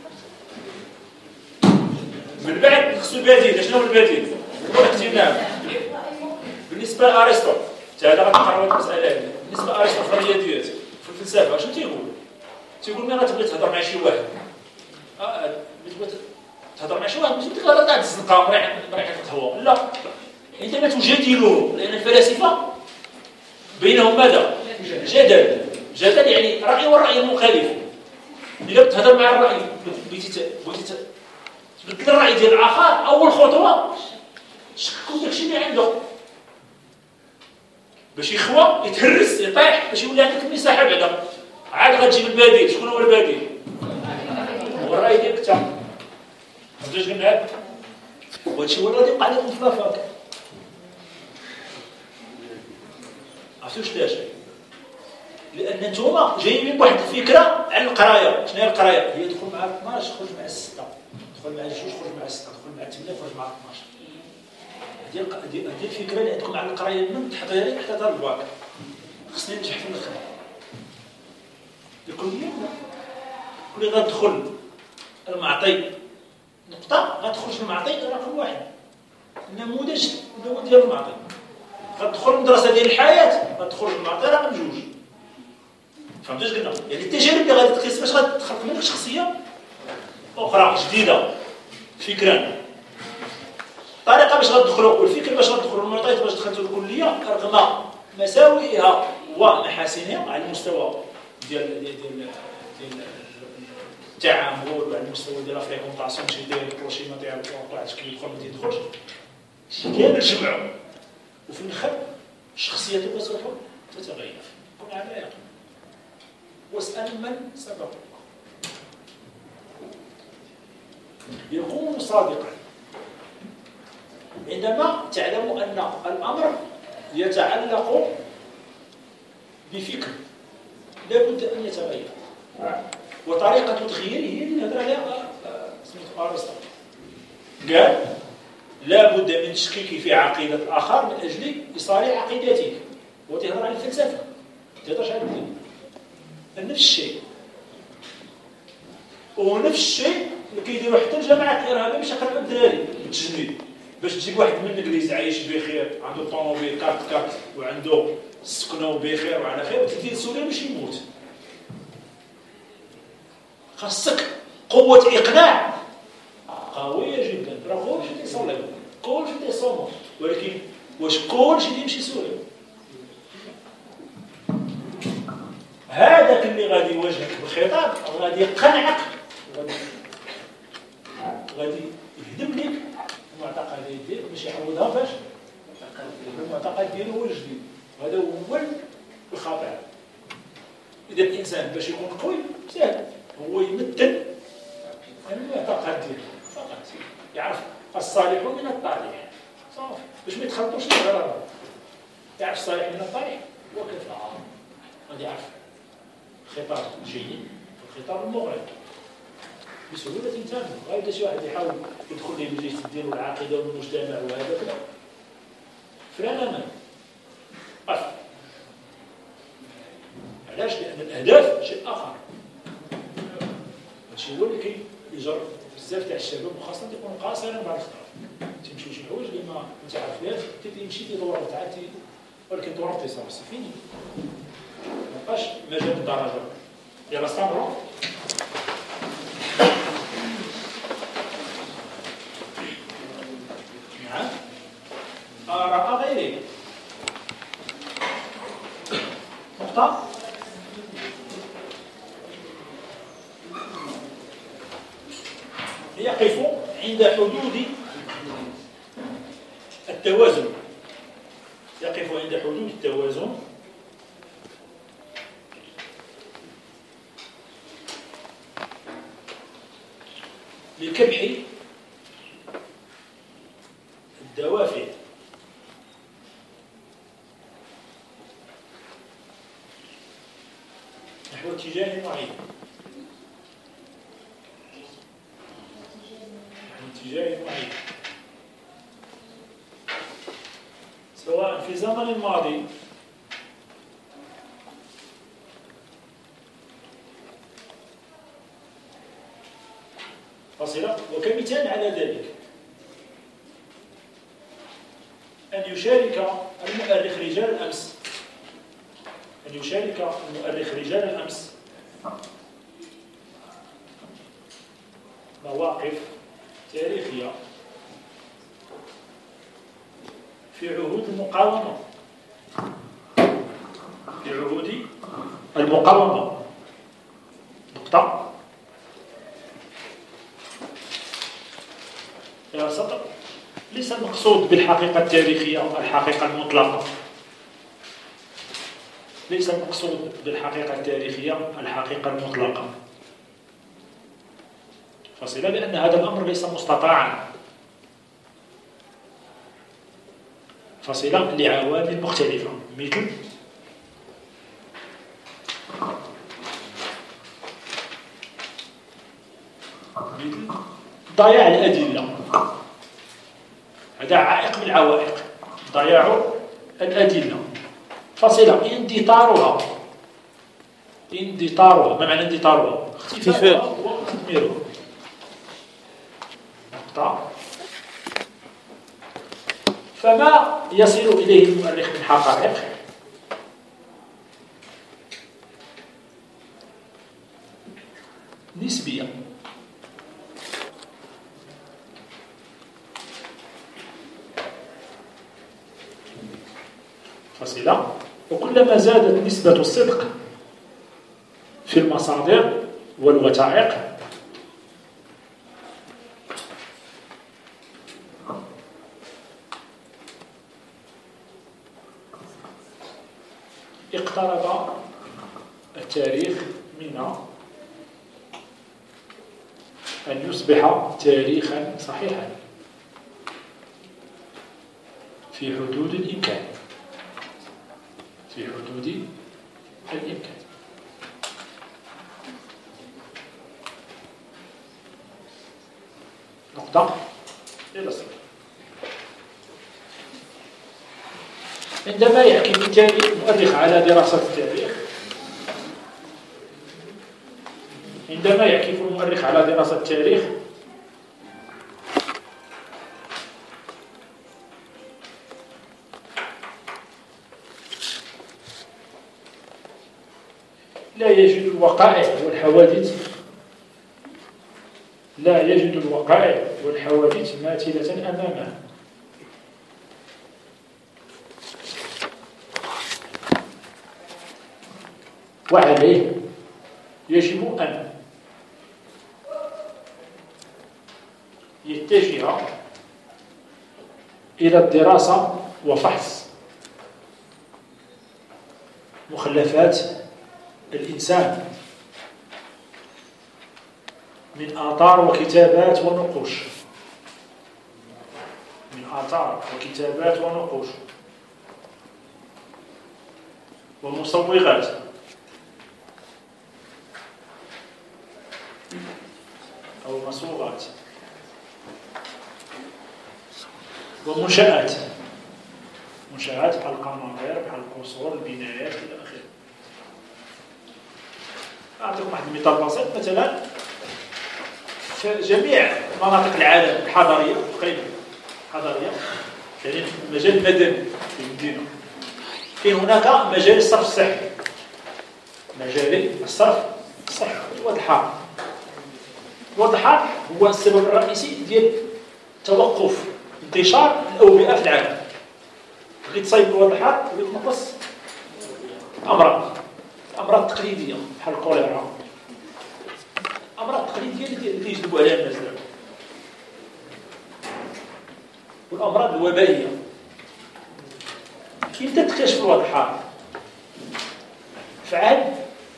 من بعد خصو البديل. شنو هو البديل؟ هو الاقتناع. بالنسبه لارسطو هذا غتقرر المساله هذه. بالنسبه لارسطو في الرياضيات في الفلسفه شنو تيقول ملي غتبغي تهضر مع شي واحد تبغي تهضر مع شي واحد ماشي تهضر تاع الزنقه رايح تهوى لا انت ما تجادله لان الفلاسفه بينهم ماذا؟ جدل يعني راي والراي المخالف. اذا تهضر مع الراي بغيتي تبدل الراي ديال الاخر اول خطوه شككوا داكشي اللي عنده باش يخوى يتهرس يطيح باش يولي عندك المساحه بعدا عاد غتجيب البديل. شكون هو البديل؟ هو الراي ديالك انت. فهمتوا اش قلنا؟ وهادشي هو اللي غادي يوقع لكم في لافاك. عرفتوا علاش؟ لان نتوما جايين بواحد الفكره على القرايه. شنو هي القرايه؟ هي دخل مع 12 خرج مع 6، دخل مع 2 خرج مع 6، دخل مع 8 خرج مع 12. هذه الفكره اللي عندكم على القرايه من التحضيري حتى دار الباك. خصني ننجح في الاخر. الكليه كل غتدخل المعطي نقطه غتخرج المعطي رقم 1. النموذج ديال المعطي. غتدخل المدرسه ديال الحياه غتخرج المعطي رقم 2. فهمتوا اش قلنا؟ يعني التجارب اللي غادي تقيس باش غتخلق منك شخصيه اخرى جديده فكرا. الطريقه باش غتدخلوا والفكر باش غتدخلوا المعطيات باش دخلتوا الكليه رغم مساوئها ومحاسنها على المستوى ديال التعامل وعلى المستوى ديال الفريكونطاسيون شي داير البروشيما ديال واحد كي يدخل ما تيدخلش شي كامل جمعوا وفي الاخر شخصيته كتروح تتغير. كون على يقين واسأل من سبق يكون صادقا عندما تعلم أن الأمر يتعلق بفكر لابد أن يتغير وطريقة تغييره هي اللي نهضر عليها أرسطو. قال لابد من تشكيك في عقيدة الآخر من أجل إصلاح عقيدتك. وتهضر على الفلسفة تهضرش على الدين. نفس الشيء ونفس الشيء اللي كيديروا حتى الجماعات الارهابيه باش يقربوا الدراري بالتجنيد باش تجيب واحد من الانجليز عايش بخير عنده طوموبيل كارت وعنده سكنه بخير وعلى خير وتدير سوريا باش يموت. خاصك قوه اقناع قويه جدا. راه كلشي تيصلي كلشي تيصوم ولكن واش كلشي تيمشي سوريا؟ هذاك اللي غادي يواجهك بالخطاب غادي يقنعك غادي يهدم لك المعتقدات ديالك باش يعوضها فاش المعتقد ديالو هو الجديد. هذا هو الخطر. اذا الانسان باش يكون قوي سهل هو يمثل المعتقد ديالو فقط. يعرف الصالح من الطالح صافي باش ما يتخلطوش الغرض. يعرف الصالح من الطالح وكفى. غادي يعرف خطاب جيد والخطاب المغرض بسهولة تامة. غير شي واحد يحاول يدخل لي بجيش الدين والعقيدة والمجتمع وهذا كذا فلا من قف. علاش؟ لأن الأهداف شيء آخر. هادشي هو اللي كيجر بزاف تاع الشباب وخاصة تيكونوا قاصرين بعض الخطرات تيمشيو شي حوايج اللي ما تعرفيهاش تيمشي تيدور تعاد ولكن دور تيصاب فيني مابقاش مجال الدرجة. يلا استمروا. نعم آراء غيره. نقطة يقف عند حدود التوازن. يقف عند حدود التوازن لكبح الدوافع نحو اتجاه معين. سواء في زمن ماضي فصلة. وكمثال على ذلك أن يشارك المؤرخ رجال الأمس مواقف تاريخية في عهود المقاومة. نقطة. يا سطر ليس المقصود بالحقيقة التاريخية الحقيقة المطلقة ليس المقصود بالحقيقة التاريخية الحقيقة المطلقة. فصيلة لأن هذا الأمر ليس مستطاعا. فصيلة لعوامل مختلفة مثل ضياع الأدلة. هذا عائق من العوائق، ضياع الأدلة. فصيلة اندثارها. ما معنى اندثارها؟ اختفاءها وتدميرها. نقطة. فما يصل إليه المؤرخ من حقائق نسبية. فصيلة. وكلما زادت نسبة الصدق في المصادر والوثائق اقترب التاريخ من أن يصبح تاريخا صحيحا في حدود الإمكان. نقطة إلى صفر. عندما يحكي بالتالي المؤرخ على دراسة التاريخ، عندما يحكي المؤرخ على دراسة التاريخ لا يجد الوقائع والحوادث ماثلة أمامه. وعليه يجب أن يتجه إلى الدراسة وفحص مخلفات الإنسان من آثار وكتابات ونقوش، ومصوغات أو مصوغات ومنشآت، بحال القناطر، بحال القصور، البنايات إلى آخره. أعطيكم واحد المثال بسيط. مثلا في جميع مناطق العالم الحضارية تقريبا يعني المجال المدني في المدينة، كاين هناك مجال الصرف الصحي، واد الحار هو السبب الرئيسي ديال توقف انتشار الأوبئة في العالم. بغيت تصايب واد الحار بغيت تنقص الأمراض التقليدية بحال الكوليرا، أمراض تقليدية اللي يجلبوا عليها الناس دابا، والأمراض الوبائية. كي تكتشف واد الحار في عهد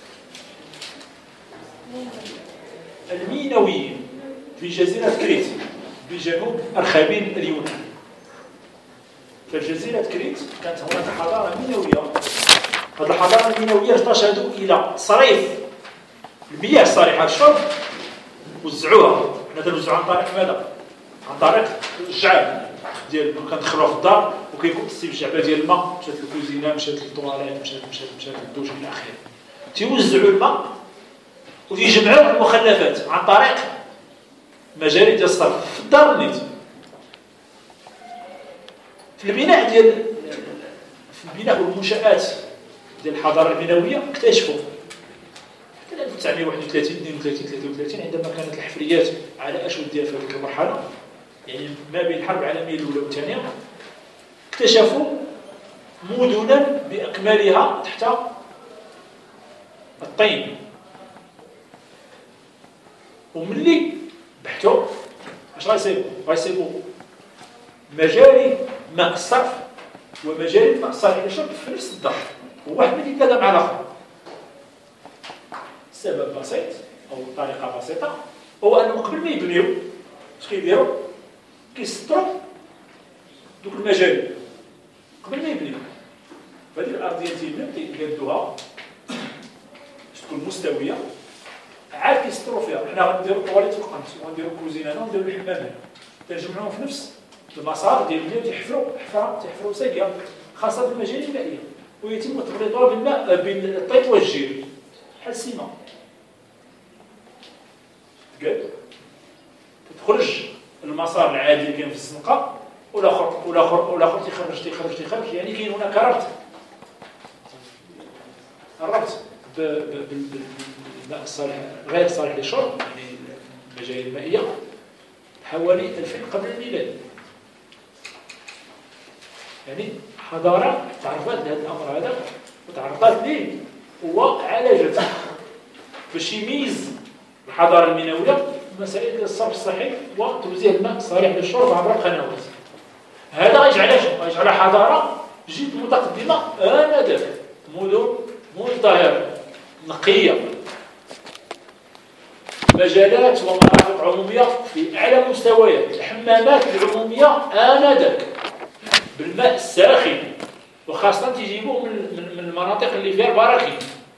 المينويين في جزيرة كريت بجنوب أرخبيل اليونان. فجزيرة كريت كانت هناك حضارة مينوية. هذه الحضارة المينوية ارتشدوا إلى صريف المياه الصالحة للشرب، وزعوها. مثلا وزعوها عن طريق ماذا؟ عن طريق الجعب ديال كندخلوها في الدار وكيكون تصيب جعبه ديال الماء، مشات للكوزينه، مشات للطواليت، مشات للدوش الى اخره. تيوزعوا الماء ويجمعوا المخلفات عن طريق مجاري ديال الصرف في الدار النيت. في البناء والمنشآت ديال الحضاره المينويه اكتشفوا في 1931 32 33 عندما كانت الحفريات على اشدها في هذه المرحله، يعني ما بين الحرب العالميه الاولى والثانيه، اكتشفوا مدنا باكملها تحت الطين. وملي بحثوا اش غايصيبوا مجاري ماء الصرف ومجاري ماء الصالح للشرب في نفس الدار. وواحد ما يتلاقى مع الاخر. السبب بسيط او طريقه بسيطه هو انهم قبل ما يبنيو اش كيديروا؟ كيسطروا دوك المجاري قبل ما يبنيو. فهذه الارضيه تيبنيو كيقادوها باش تكون مستويه، عاد كيسطروا فيها. حنا غنديروا طواليت فوقانت وغنديروا كوزينه هنا ونديروا الحمام هنا، تنجمعوهم في نفس المسار ديال الماء، تيحفروا ساقيه خاصه بالمجاري المائيه، ويتم تخليطها بالماء بين الطيط والجير بحال السيما. تخرج المسار العادي اللي كاين في الزنقه، والاخر تيخرج، يعني كاين هناك ربط بالماء الصالح غير صالح للشرب، يعني المجاري المائيه حوالي 2000 قبل الميلاد. يعني حضاره تعرفت لهذا الامر هذا وتعرضت ليه وعالجته باش يميز الحضاره المناويه مسائل الصرف الصحي وتوزيع الماء الصالح للشرب عبر القنوات. هذا غيجعل حضاره جد متقدمه انذاك، مدن مزدهره نقيه، مجالات ومرافق عموميه في اعلى مستويات، الحمامات العموميه انذاك بالماء الساخن، وخاصه تيجيبوه من المناطق اللي فيها البراكين،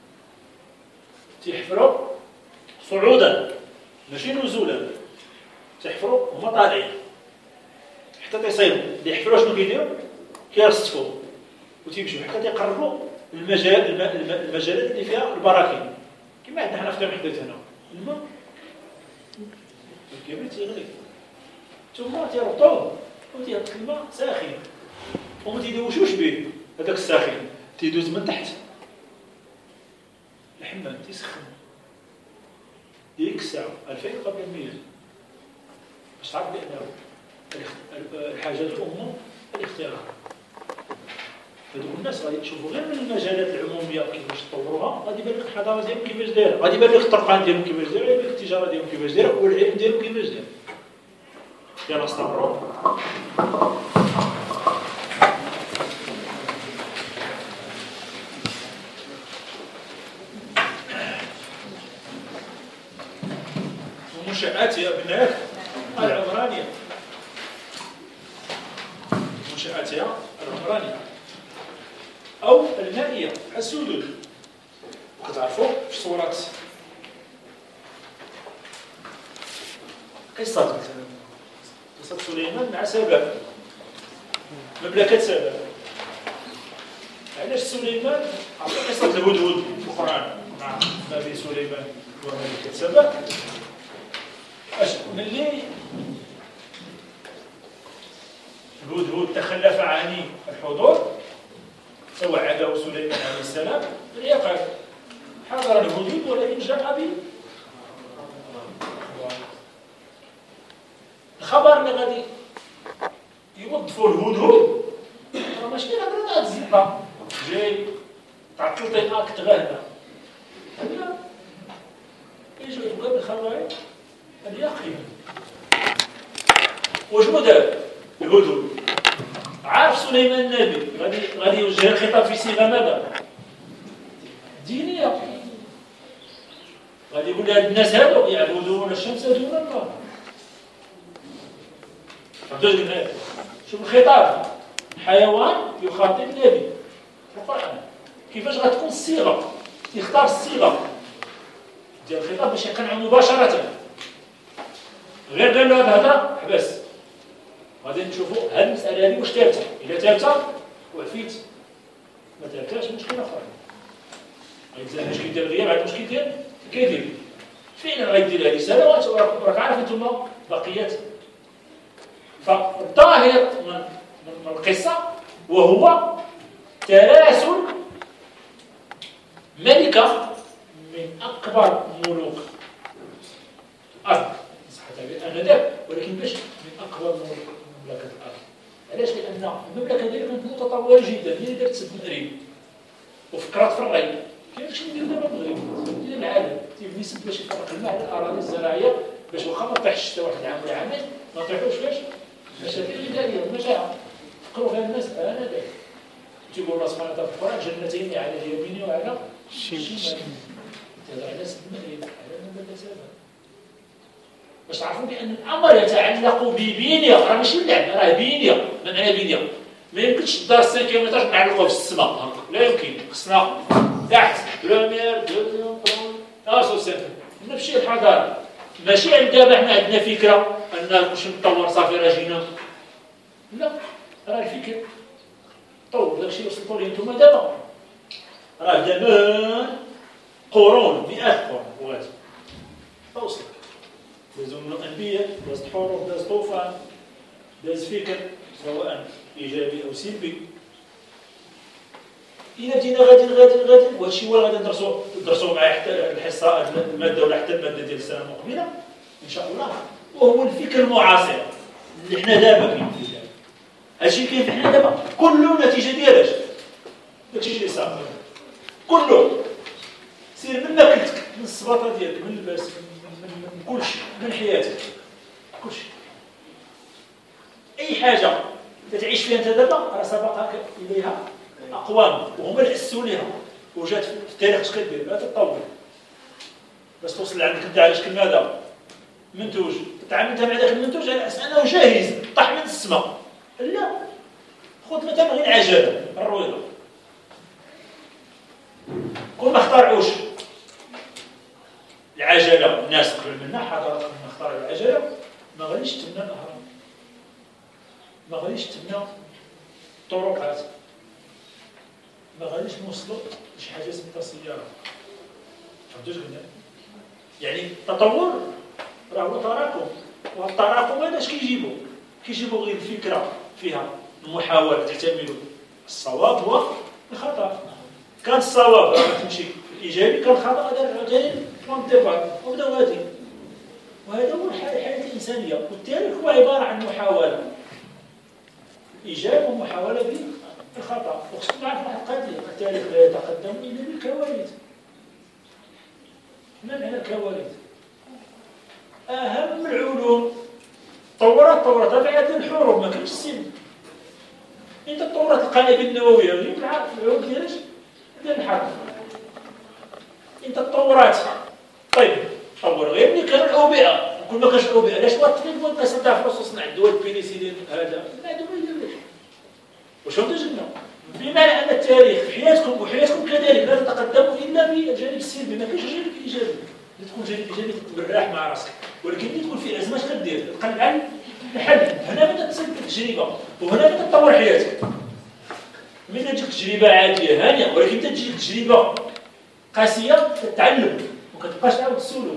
تيحفروا صعودا ماشي نزولا، تيحفروا هما طالعين حتى تيصيبوا. اللي يحفروا شنو كيديروا؟ كيرصفوا وتيمشيو حتى تيقربوا المجالات اللي فيها البراكين، كما عندنا حنا في تمحدث هنا الماء كيبدا تيغلي، ثم تيربطوه وتيهبط الماء ساخن وما تيدوشوش به. هذاك الساخن تيدوز من تحت الحمام تيسخن ديك الساعه 2000 قبل الميلاد، باش تعرف بان الحاجات الام الاختراع. هذوك الناس غادي تشوفوا غير من المجالات العموميه كيفاش تطوروها، غادي يبان لك الحضاره ديالهم كيفاش دايره، غادي يبان لك الطرقان ديالهم كيفاش دايره، يبان لك التجاره ديالهم كيفاش دايره، والعلم ديالهم كيفاش داير. يلا استمروا. منشآت يا ابناء العمرانية، منشآتها العمرانية أو المائية السدود. وكتعرفوا في صورة قصة سليمان مع سبأ، مملكة سبأ. علاش سليمان عطى قصة الهدهد في القرآن مع نبي سليمان وملكة سبأ؟ ملي الهدهد تخلف عن الحضور توعده سليمان عليه السلام بالعقاب. حضر الهدهد ولكن جاء به الخبر اللي غادي يوظفوا الهدهد، راه ماشي هضره تاع الزنقه جاي تاع تلطيقه كتغهنا، هذا يجي يبغى بالخبر اليقين. وشنو دار الهدهد؟ عارف سليمان النبي غادي يوجه الخطاب في صيغه ماذا؟ دينيه. غادي يقول لهاد الناس هادو يعبدون الشمس دون الله. فهمتوا؟ شوف الخطاب، حيوان يخاطب النبي في القرآن. كيفاش غتكون الصيغه؟ يختار الصيغه ديال الخطاب باش يقنعوا مباشره. غير قال له هذه الهضره حبس. غادي نشوفوا هذه المساله هذه واش ثابته. اذا ثابته وعفيت، ما ثابتاش مشكله اخرى. غيتزاد مشكل ديال الغياب، عاد مشكل ديال الكذب. فعلا غيدير هذه سنوات وراك عارف انتم بقيات. فالظاهر من القصه وهو تراسل ملكه من اكبر ملوك الارض آنذاك، ولكن باش من اكبر مملكه الارض. علاش؟ لان المملكه ديالها كانت متطوره جدا، هي اللي دارت سد المأرب وفكرات في الري. كيفاش ندير دابا المغرب؟ ديال العالم تيبني سد باش يفرق الماء على الاراضي الزراعيه، باش واخا ما طيحش حتى واحد العام ولا عامين ما طيحوش فاش؟ مشاكل اداريه والمجاعه فكروا فيها الناس آنذاك. تقول الله سبحانه وتعالى في القرآن جنتين على اليمين وعلى الشمال. هذا على سبيل المثال على مبدا سابق باش تعرفوا بان الامر يتعلق ببنيه، راه ماشي اللعب، راه بنيه. ما معنى بنيه؟ ما يمكنش الدار 5 كيلومتر نعلقوها في السماء، لا يمكن. خصنا تحت بروميير دوزيام اسو سيمبل نمشي الحضاره. ماشي عند دابا حنا عندنا فكره ان كلشي متطور صافي راه جينا، لا، راه الفكر طور داكشي وصلتوا ليه نتوما دابا. راه زمان قرون، مئات قرون وهذا توصل. دازوا من الانبياء، دازت حروب، داز طوفان، داز فكر سواء ايجابي او سلبي. إلا بدينا غادي وهادشي هو غادي ندرسوه مع حتى الحصه الماده ولا حتى الماده ديال السنه المقبله ان شاء الله. وهو الفكر المعاصر اللي حنا دابا كاين فيه. هادشي كاين حنا دابا كله نتيجه ديال اش؟ داكشي اللي صار كله. سير من ماكلتك، من السباطه ديالك، من اللباس، من كلشي، من حياتك، كلشي. اي حاجه تتعيش فيها انت دابا راه سبقك اليها اقوام وهما اللي اسسوا ليها وجات في التاريخ. اش كدير؟ لا تتطور باش توصل لعندك انت على شكل ماذا؟ منتوج. تتعامل انت مع ذاك المنتوج على اساس انه جاهز طاح من السماء. لا، خذ مثلا غير العجله الرويضه. كون ما اخترعوش العجله الناس قبل منا حضروا ما اخترعوا العجله ما غاديش تبنى الاهرام، ما غاديش تبنى الطرقات، ما غاديش نوصلوا لشي حاجه سميتها السياره. فهمتوا قلنا؟ يعني التطور راه هو تراكم، وهذا التراكم هذا اش كيجيبوا؟ كيجيبوا غير الفكره فيها المحاوله تحتمل الصواب والخطا. كان الصواب راه تمشي في الايجابي، كان الخطا هذا عاوتاني بلان ديبار وبداو غادي. وهذا هو الحياه الانسانيه، والتاريخ هو عباره عن محاوله ايجاب ومحاوله بالخطا. وخصنا نعرف واحد القضيه، التاريخ لا يتقدم الا بالكوارث. ما معنى الكوارث؟ اهم العلوم طورت رفعت الحروب، ما كانش السلم. انت طورت القنابل النوويه غير مع العلوم ديال الحرب. انت تطورات طيب طور غير ملي كانوا الاوبئه، وكل ما كانش الاوبئه علاش واحد بغا يستافد فلوس وصنع الدواء البينيسيلين هذا ما عندهم ما يديروش. واش فهمتوا جبنا؟ بمعنى ان التاريخ في حياتكم وحياتكم كذلك لا تتقدموا الا بالجانب السلبي، ما كاينش الجانب الايجابي. اللي تكون جانب ايجابي ترتاح مع راسك، ولكن اللي تكون في ازمه اش كدير؟ تقلب على الحل. هنا بدا تصير التجربه، وهنا بدا تطور حياتك. ملي تجيك تجربه عاديه هانيه، ولكن تجيك تجربه قاسيه تتعلم وكتبقاش تعاود تسولو.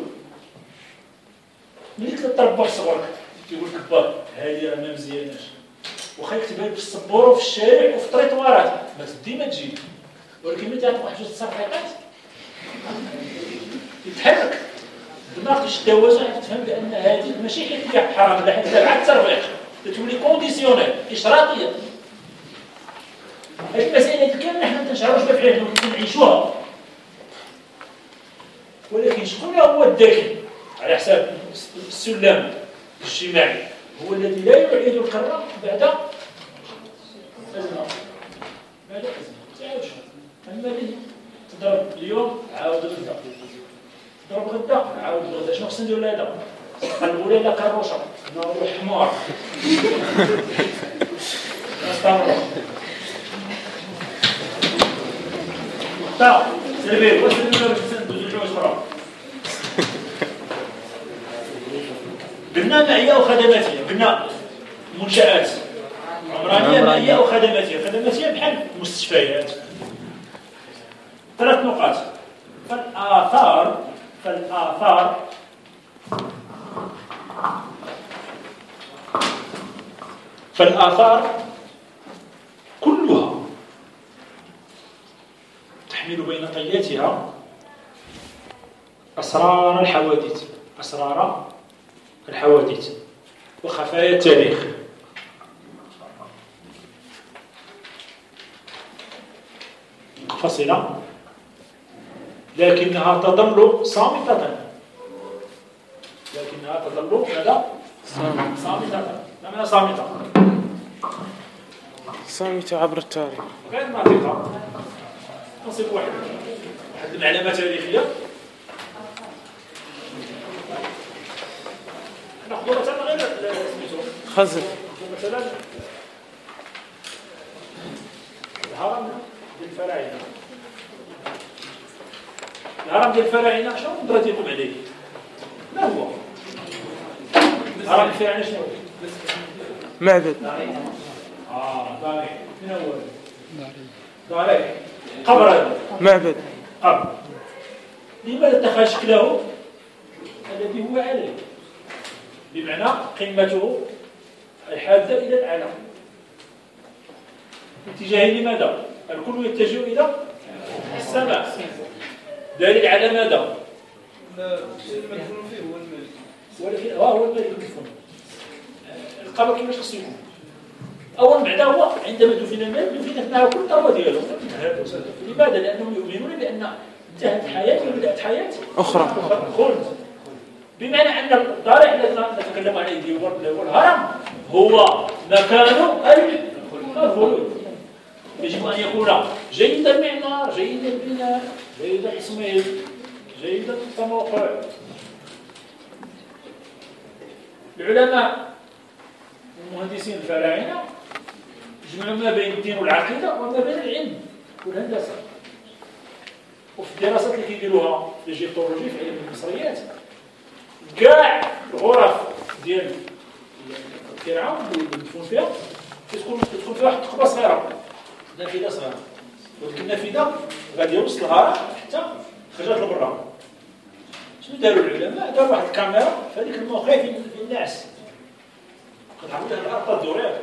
ملي كتربى في صغرك كيقول لك با هذه راه ما مزياناش، واخا يكتبها لك في السبوره وفي الشارع وفي الطريطوارات ما تدي ما تجي، ولكن ملي تعطيك واحد جوج تصريحات يتحرك دماغك التوازن حتى تفهم بان هذه ماشي حيت فيها حرام، لا حيت تبع الترويق تتولي كونديسيونيل اشراطيه. هذه المسائل هذه كامله حنا ما تنشعروش بها في حياتنا ونعيشوها، ولكن شكون هو الذكي على حساب السلم الاجتماعي؟ هو الذي لا يعيد الكره بعد أزمة. بعد أزمة أما اللي تضرب اليوم عاود غدا، تضرب غدا عاود غدا. شنو خصنا نديرو لهذا؟ نقلبوا ليه لا كروشه نروح حمار نستمر تا سيرفي واش نديرو باش ندوزو لحوايج اخرى. قلنا معيه وخدماتيه، قلنا منشآت عمرانيه معيه وخدماتيه. خدماتيه بحال المستشفيات. 3 نقاط. فالآثار كلها تحمل بين طياتها أسرار الحوادث وخفايا التاريخ. فصلة لكنها تظل صامتة. ماذا؟ صامتة. ما معنى صامتة؟ صامتة عبر التاريخ. غير ناطقة. نصيب واحد المعلومات التاريخية. ناخذ مثلا غير سميتو خزف. مثلا الهرم ديال الفراعنة. الهرم ديال الفراعنة شنو نقدر تيقول عليه؟ ما هو؟ الهرم الفراعنة شنو؟ معبد. ضريح. من هو؟ ضريح. قبر هذا. معبد. قبر. لماذا اتخذ شكله الذي هو عليه؟ بمعنى قمته حادة إلى الأعلى. اتجاه لماذا؟ الكل يتجه إلى السماء. دليل على ماذا؟ المدفون فيه هو الملك. ولكن هو الملك المدفون. القبر كيفاش خصو يكون؟ أولا بعدا هو عندما دفن الملك دفنت معه كل الثروة ديالو. لماذا؟ لأنهم يؤمنون بأن انتهت حياة وبدأت حياة أخرى. خلد. بمعنى أن الضريح الذي نتكلم عليه هو الهرم هو مكان الخلود. يجب أن يكون جيد المعمار، جيد البناء، جيد التصميم، جيد التموقع. العلماء المهندسين الفراعنة جمعوا ما بين الدين والعقيدة وما بين العلم والهندسة. وفي الدراسات اللي كيديروها في الجيولوجي في علم المصريات كاع الغرف ديال فرعون اللي مدفون فيها تدخل فيها واحد التقبه صغيره، نافذه صغيره، وديك النافذه غادي يوصل الهرم حتى خرجت لبرا. شنو داروا العلماء؟ داروا واحد الكاميرا في هذيك الموقع في الناس كتعرفوا لها الارض تدور ياك.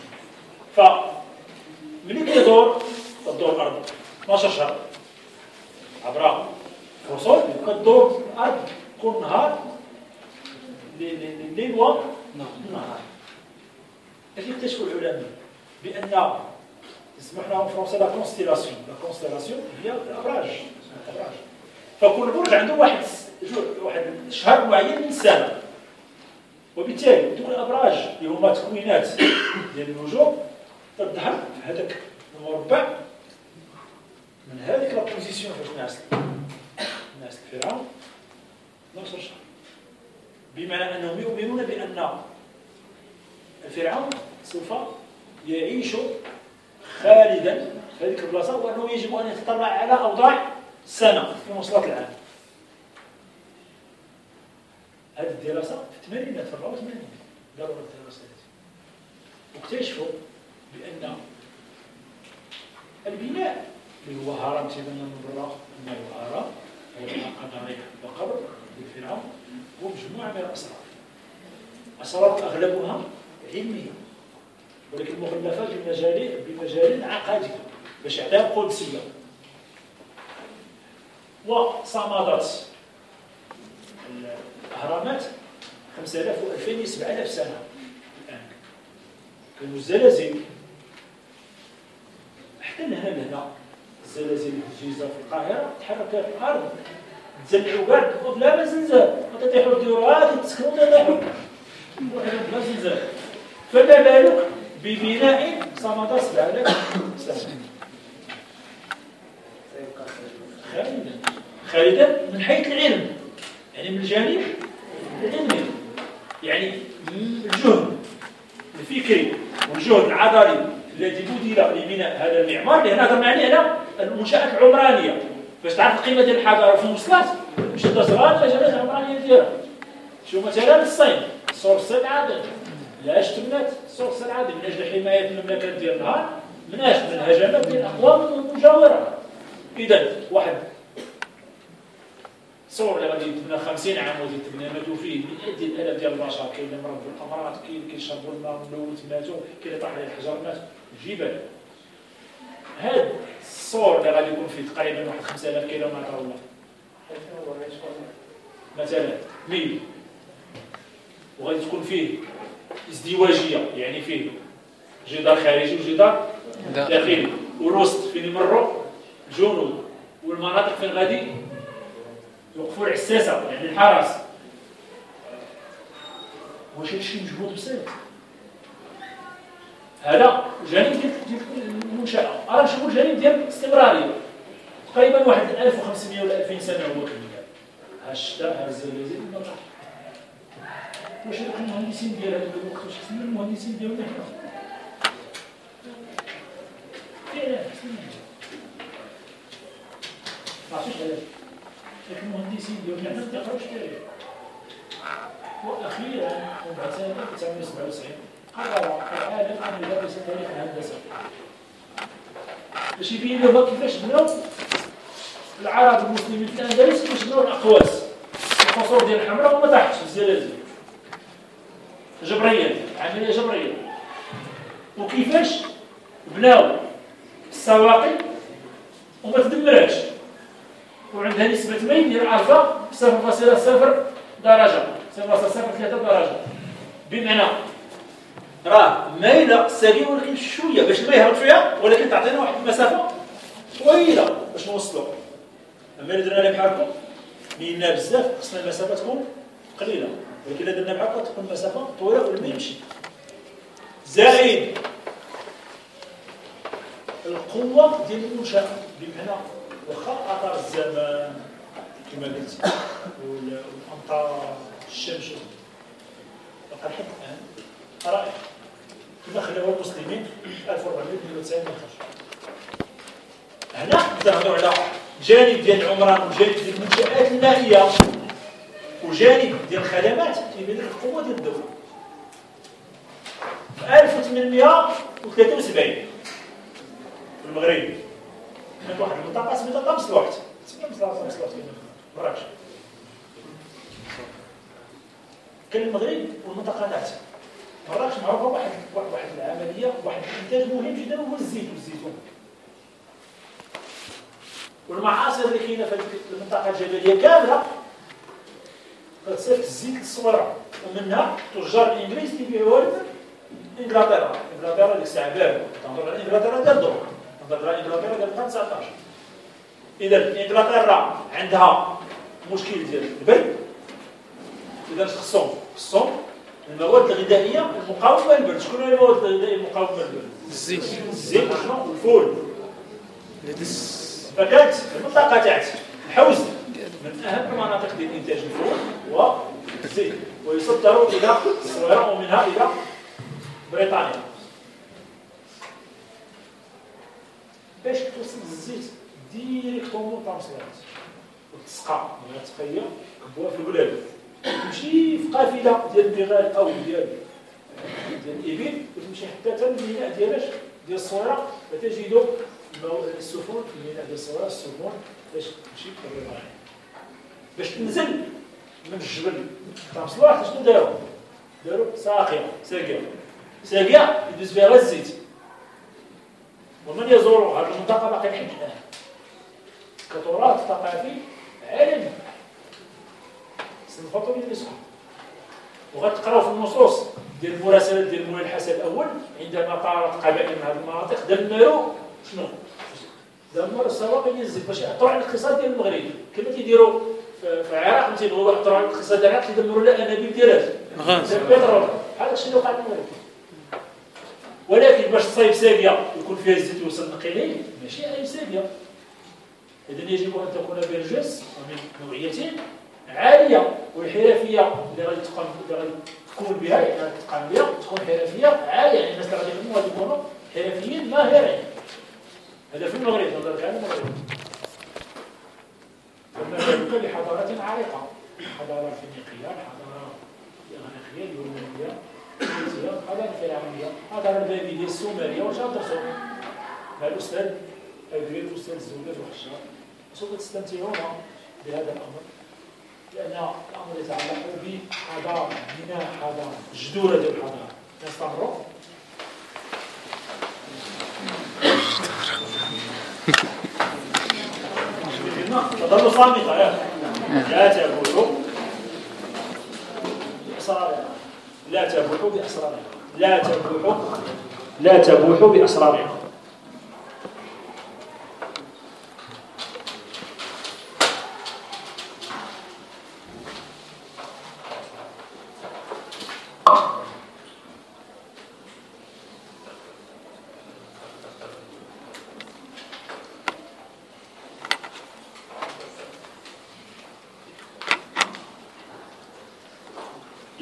فملي كيدور الارض 12 شهر عبر فصول كدور الارض كل نهار الليل والنهار. اش اكتشفوا العلماء؟ بان يسمح لهم فرنسا لا كونستيلاسيون. لا كونستيلاسيون هي الابراج. فكل برج عنده واحد شهر معين من السنه، وبالتالي دوك الابراج اللي هما تكوينات ديال النجوم تظهر في هذاك المربع من هذيك لا بوزيسيون فاش الناس الفرعون نفس الشهر. بمعنى أنهم يؤمنون بأن الفرعون سوف يعيش خالدا في هذه البلاصة، وأنه يجب أن يتطلع على أوضاع سنة في مواصلات العام. هذه الدراسة في الثمانينات في 84 داروا الدراسة هذه، واكتشفوا بأن البناء اللي هو هرم تيبان من برا ما هو هرم هو ضريح وقبر للفرعون هو مجموعة من الأسرار. أسرار أغلبها علمية ولكن مغلفة بمجال عقدي باش يعطيها قدسية. وصمدت الأهرامات 5000 و2000 7000 سنة الآن. كانوا الزلازل حتى لهنا الزلازل في الجيزة في القاهرة تحرك في الأرض تزلعوا كاع بلا ما زلزال، ما تطيحوا ديروها تسكنوا تطيحوا بلا زلزال. فما بالك ببناء صمد 7000 سنة خالدا من حيث العلم، يعني من الجانب العلمي، يعني الجهد الفكري والجهد العضلي الذي بذل لبناء هذا المعمار. اللي هنا هضرنا عليه على المنشآت العمرانية باش تعرف القيمة ديال الحضارة في المواصلات. مش تصغر المجالات العمرانية ديالها. شوف مثلا الصين، سور الصين عادل لاش تبنات سور الصين عادل من أجل حماية المملكة ديال النهار من الهجمات ديال الأقوام المجاورة. إذا واحد صور اللي غادي يتبنى 50 عام وغادي يتبنى ماتوا فيه مئات ديال الآلاف ديال البشر، كاين اللي مرض بالأمراض، كاين اللي كيشربوا الماء ملوث ماتوا، كاين اللي طاح عليه الحجر مات، الجبال. هاد الصور اللي غادي يكون فيه تقريبا واحد 5000 كيلومتر ولا مثلا ميل، وغادي تكون فيه ازدواجيه، يعني فيه جدار خارجي وجدار داخلي، والوسط فين يمروا الجنود، والمناطق فين غادي يوقفوا العساسه يعني الحرس. واش هادشي مجهود بسيط؟ هذا جانب ديال المنشأة. راه نشوفوا الجانب ديال الاستمرارية. تقريبا واحد 1500 ولا 2000 سنة هو كمل. ها الشتاء ها الزلازل ما طاح. واش هذوك المهندسين ديال هذاك الوقت واش حسن المهندسين ديالنا حنا؟ فعلا حسن. ما عرفتش علاش. لكن المهندسين ديالنا حنا ما تيقراوش التاريخ. وأخيرا وبعد سنة 1997 قرر العالم أن يدرس تاريخ الهندسة باش يبين لهم كيفاش بناو العرب المسلمين في الأندلس، كيفاش بناو الأقواس القصور ديال الحمراء وما طاحتش في الزلازل جبرية، عملية جبرية. وكيفاش بناو السواقي وما تدمرش وعندها نسبة ميل ديال ألفا 0.0 درجة 0.03 درجة، بمعنى راه مايله ساقيه ولكن شويه باش الماء يهبط فيها، ولكن تعطينا واحد المسافه طويله باش نوصلوا. اما الا درنا بحال هكا ميلنا بزاف خصنا المسافه تكون قليله، ولكن الا درنا بحال هكا تكون المسافه طويله والماء يمشي. زائد القوه ديال المنشاه، بمعنى واخا اثار الزمان كما قلت والامطار الشمس بقى لحد الان رائع كما خلاوها المسلمين في 1492 هنا نهضروا على جانب ديال العمران وجانب ديال المنشآت المائية وجانب ديال الخدمات كيبين لك القوة ديال الدولة. في 1873 في المغرب كانت واحد المنطقة سميتها طمسلوحت، مراكش. كان المغرب والمنطقة تاعتها مراكش معروفة واحد العملية، واحد الإنتاج مهم جدا هو الزيت والزيتون. والمعاصر اللي كاينة في المنطقة الجبلية كاملة كتصيفط الزيت للصويرة، ومنها تجار الإنجليز كيبيعوها لإنجلترا. إنجلترا ديك الساعة باردة، تنهضر على إنجلترا ديال الدور، تنهضر على إنجلترا ديال القرن 19. إذا إنجلترا عندها مشكل ديال البرد، إذا خصهم المواد الغذائية المقاومة للبرد. شكون هي المواد الغذائية المقاومة للبرد؟ الزيت وشنو؟ الفول. فكانت المنطقة تاعت الحوز من أهم المناطق ديال إنتاج الفول والزيت، ويصدروا إلى الصويرة ومنها إلى بريطانيا. باش توصل الزيت ديريكتومون طامسلات وتسقى من التقية كبوها في البلاد، تمشي في قافلة ديال البغال أو ديال الإبل وتمشي حتى الميناء ديال الصويرة، فتجد السفن في الميناء ديال الصويرة، السفن باش تمشي لبريطانيا. باش تنزل من الجبل طامسلوح شنو داروا؟ داروا ساقية يدوز فيها غير الزيت. ومن يزور هذه المنطقة باقي لحد الآن كتراث ثقافي عالمي سنفطوا يدرسوا. وغتقراو في النصوص ديال المراسلات ديال مولاي الحسن الأول عندما طارت قبائل من هذه المناطق دمروا شنو؟ دمروا السواقي ديال الزيت باش يأثروا على الاقتصاد ديال المغرب، كما تيديروا في العراق ملي تيبغيو يأثروا على الاقتصاد ديال العراق تيدمروا الأنابيب ديال البترول. هذا الشيء اللي وقع في المغرب. ولكن باش تصايب ساقية يكون فيها الزيت يوصل نقيلي ماشي أي ساقية. إذن يجب أن تكون برجس ومن نوعية عالية، والحرفية اللي غادي تكون بها يعني تتقام بها تكون حرفية عالية، يعني الناس اللي غادي يخدموا غادي يكونوا حرفيين ماهرين. هذا في المغرب، نظرا على المغرب. فالمغرب بحضارة عريقة، حضارة الفينيقية، الحضارة الإغريقية، اليونانية، الحضارة الفرعونية، الحضارة البابلية، السومرية، واش غتدرسوا؟ مع الأستاذ أبريل والأستاذ زولاد وحشار سوف تستمتعون بهذا الأمر، لأن الأمر يتعلق بحضارة، بناء حضارة، الجذور ديال الحضارة. نستمروا. تظل صامتة لا تبوحوا بأسرارها، لا تبوحوا بأسرارها، لا تبوحوا بأسرارها.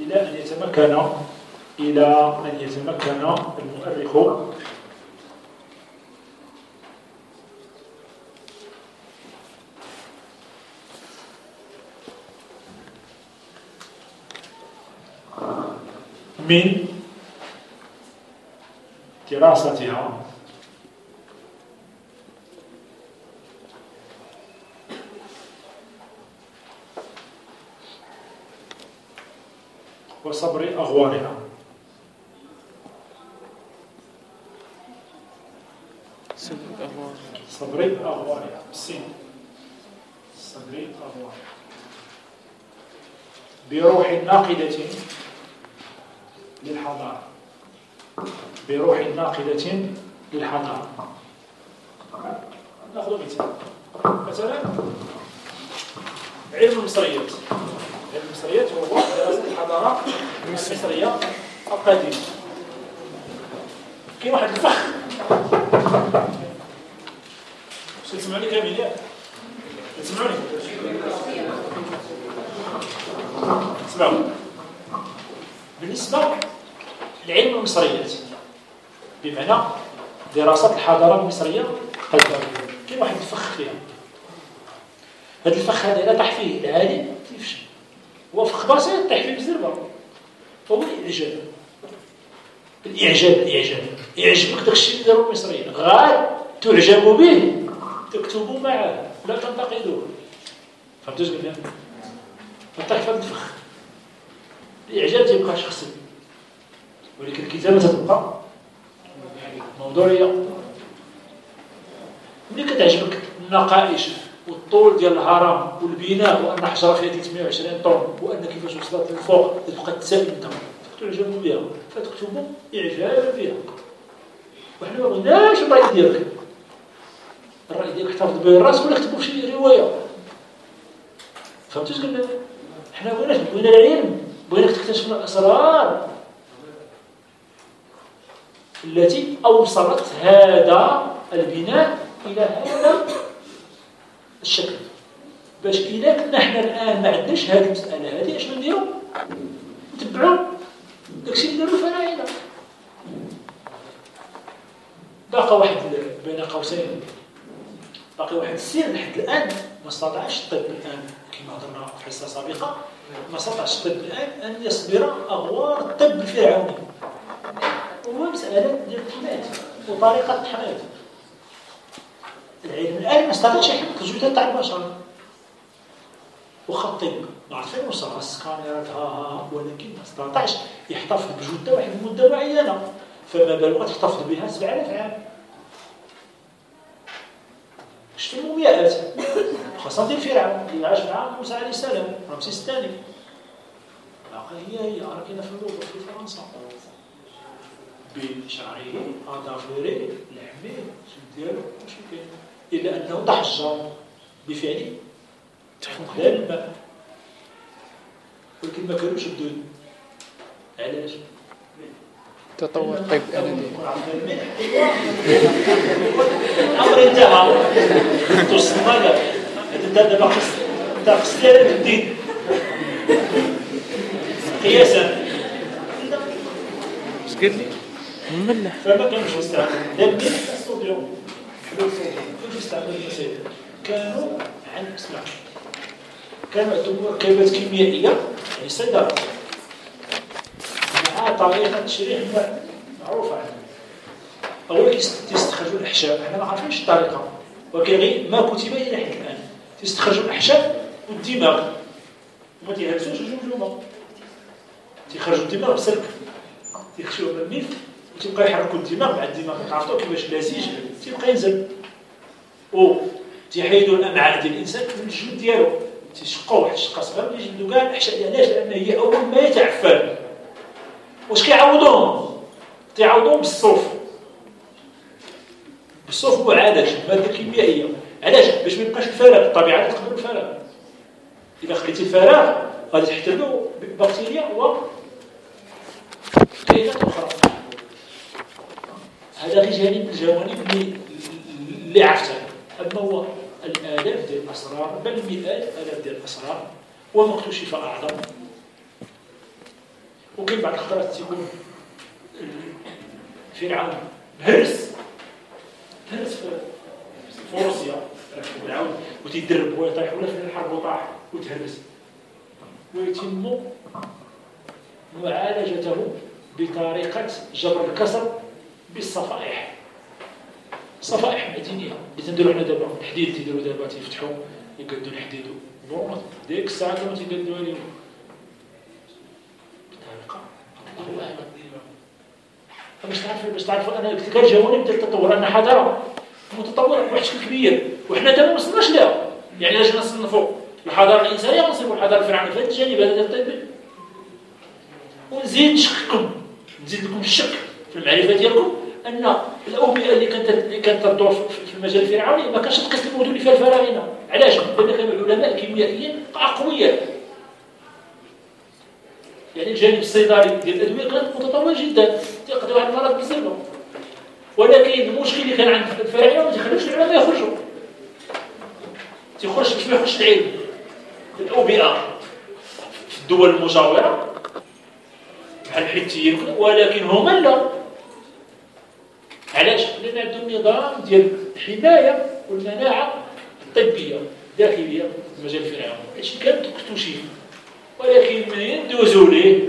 إلى أن يتمكن المؤرخ من دراستها وصبر أغوارها. صبر أغوارها بالسين. صبر أغوارها بروح ناقدة للحضارة. بروح ناقدة للحضارة. نأخذ مثلا علم المصريات. علم المصريات هو دراسة الحضارة المصرية القديمة. كاين واحد الفخ. واش تسمعوني كامل ياك؟ تسمعوني؟ اسمعوا. بالنسبة لعلم المصريات بمعنى دراسة الحضارة المصرية القديمة كاين واحد الفخ فيها. هذا الفخ هذا إذا طاح فيه العالم تيفشل. هو فخ بسيط طاح فيه بزربة. فهو الإعجاب. يعجبك داكشي اللي داروا المصريين. غير تعجبوا به تكتبوا معه لا تنتقدوه. فهمتوا اش قلنا؟ فطيح في هذا الفخ. الإعجاب تيبقى شخصي ولكن الكتابة تبقى موضوعية. ملي كتعجبك النقائش والطول ديال الهرم والبناء وأن حجرة فيها 320 طن وأن كيفاش وصلت للفوق تبقى تسال أنت فتعجبوا بها فتكتبوا إعجابا بها. وحنا ما بغيناش الرأي ديالك. الرأي ديالك احتفظ به الراس ولا كتبوا شي رواية. فهمتوا اش قلنا؟ حنا بغينا العلم. بغيناك تكتشف الأسرار التي أوصلت هذا البناء إلى هذا الشكل. باش إذا كنا حنا الآن ما عندناش هذه المسألة هذه اش نديرو؟ نتبعو داكشي اللي دارو الفراعنة. باقي واحد بين قوسين باقي واحد السر لحد الآن ما استطاعش الطب الآن كما هضرنا في حصة سابقة ما استطاعش الطب الآن أن يصبر أغوار الطب الفرعوني. وهو مسألة ديال التحمات وطريقة التحمات. العلم الآن ما استطاعش يحمل الجثث تاع البشر. واخا الطب ما عرفين وصل السكانيرات ولكن ما استطاعش يحتفظ بجثة واحد المدة معينة. فما بالك تحتفظ بها 7000 عام. شفتوا المومياءات خاصة ديال فرعون اللي عاش مع موسى عليه السلام رمسيس الثاني. هي راه كاينه في اللوفر في فرنسا بشعره اظافره لحمه ديالو ماشي كاين الا انه تحجر بفعله لا الماء ولكن ما كانوش الدود. علاش؟ تطور الطب الآلي. الأمر انتهى. توصلنا له. هذا دابا خص ديالك الدين. قياسا. اش قال لي؟ مملح. فما كانش يستعمل لا الملح لا الصوديوم. كيف يستعمل المسائل؟ كانوا عندهم مركبات كيميائية يعني سيدرات. طريقة تشريح معروفة عنها. أولا تستخرجوا الأحشاء. احنا ما عارفينش الطريقة ولكن غير ما كتب إلى حد الآن. تستخرجوا الأحشاء والدماغ وما تيهرسوش الجمجمة. تيخرجوا الدماغ بسلك تيخشوه من الملف وتبقى يحركوا الدماغ مع الدماغ. عرفتوا كيفاش لازج تيبقى ينزل. تيحيدوا الأمعاء ديال الإنسان من الجلد ديالو. تيشقوا واحد الشقة صغيرة يجلدوا كاع الأحشاء. علاش؟ لأن هي أول ما يتعفن. واش كيعوضوهم؟ تيعوضوهم بالصوف. بالصوف هو علاج ماده كيميائيه. علاش؟ باش ما يبقاش الفراغ. الطبيعه تقبل الفراغ. اذا خليتي الفراغ غادي تحتلو بكتيريا وكائنات اخرى. هذا غير جانب من الجوانب اللي عرفتها. اما هو الالاف ديال الاسرار بل مئات الاف ديال الاسرار وما اكتشف اعظم وكاين بعض الخطرات تيكون فرعون هرس في روسيا فرعون وتيدرب ويطيح ولا في الحرب وطاح وتهرس، ويتم معالجته بطريقة جبر الكسر بالصفائح، صفائح معدنية اللي تنديرو حنا دابا الحديد تيديرو دابا تيفتحو يقدو الحديد نورمال ديك الساعة كانوا تيقدوها لينا بطريقة الله أعلم. باش تعرفوا أنا ابتكار جوانب ديال التطور، أن حضارة متطورة بواحد الشكل كبير وحنا دابا ما وصلناش لها. يعني إلا جينا نصنفوا الحضارة الإنسانية غنصيبوا الحضارة الفرعونية في هذا الجانب هذا ديال الطب، ونزيد نشككم نزيد لكم الشك في المعرفة ديالكم أن الأوبئة اللي كانت تدور في المجال الفرعوني ما كانش تقيس المدن اللي فيها الفراعنة. علاش؟ لأن كانوا العلماء الكيميائيين أقوياء، يعني الجانب الصيدلي ديال الأدوية كانت متطور جدا تيقضيو على المرض بزاف. ولكن المشكل اللي كان عند الفراعنة ما تيخليوش العلماء يخرجوا، تيخرج باش ما يخرجش العلم. الأوبئة في الدول المجاورة بحال الحيتيين، ولكن هما لا. علاش؟ لأن عندهم نظام ديال الحماية والمناعة الطبية الداخلية في المجال الفرعوني. هادشي كان اكتشف، ولكن منين دوزوا ليه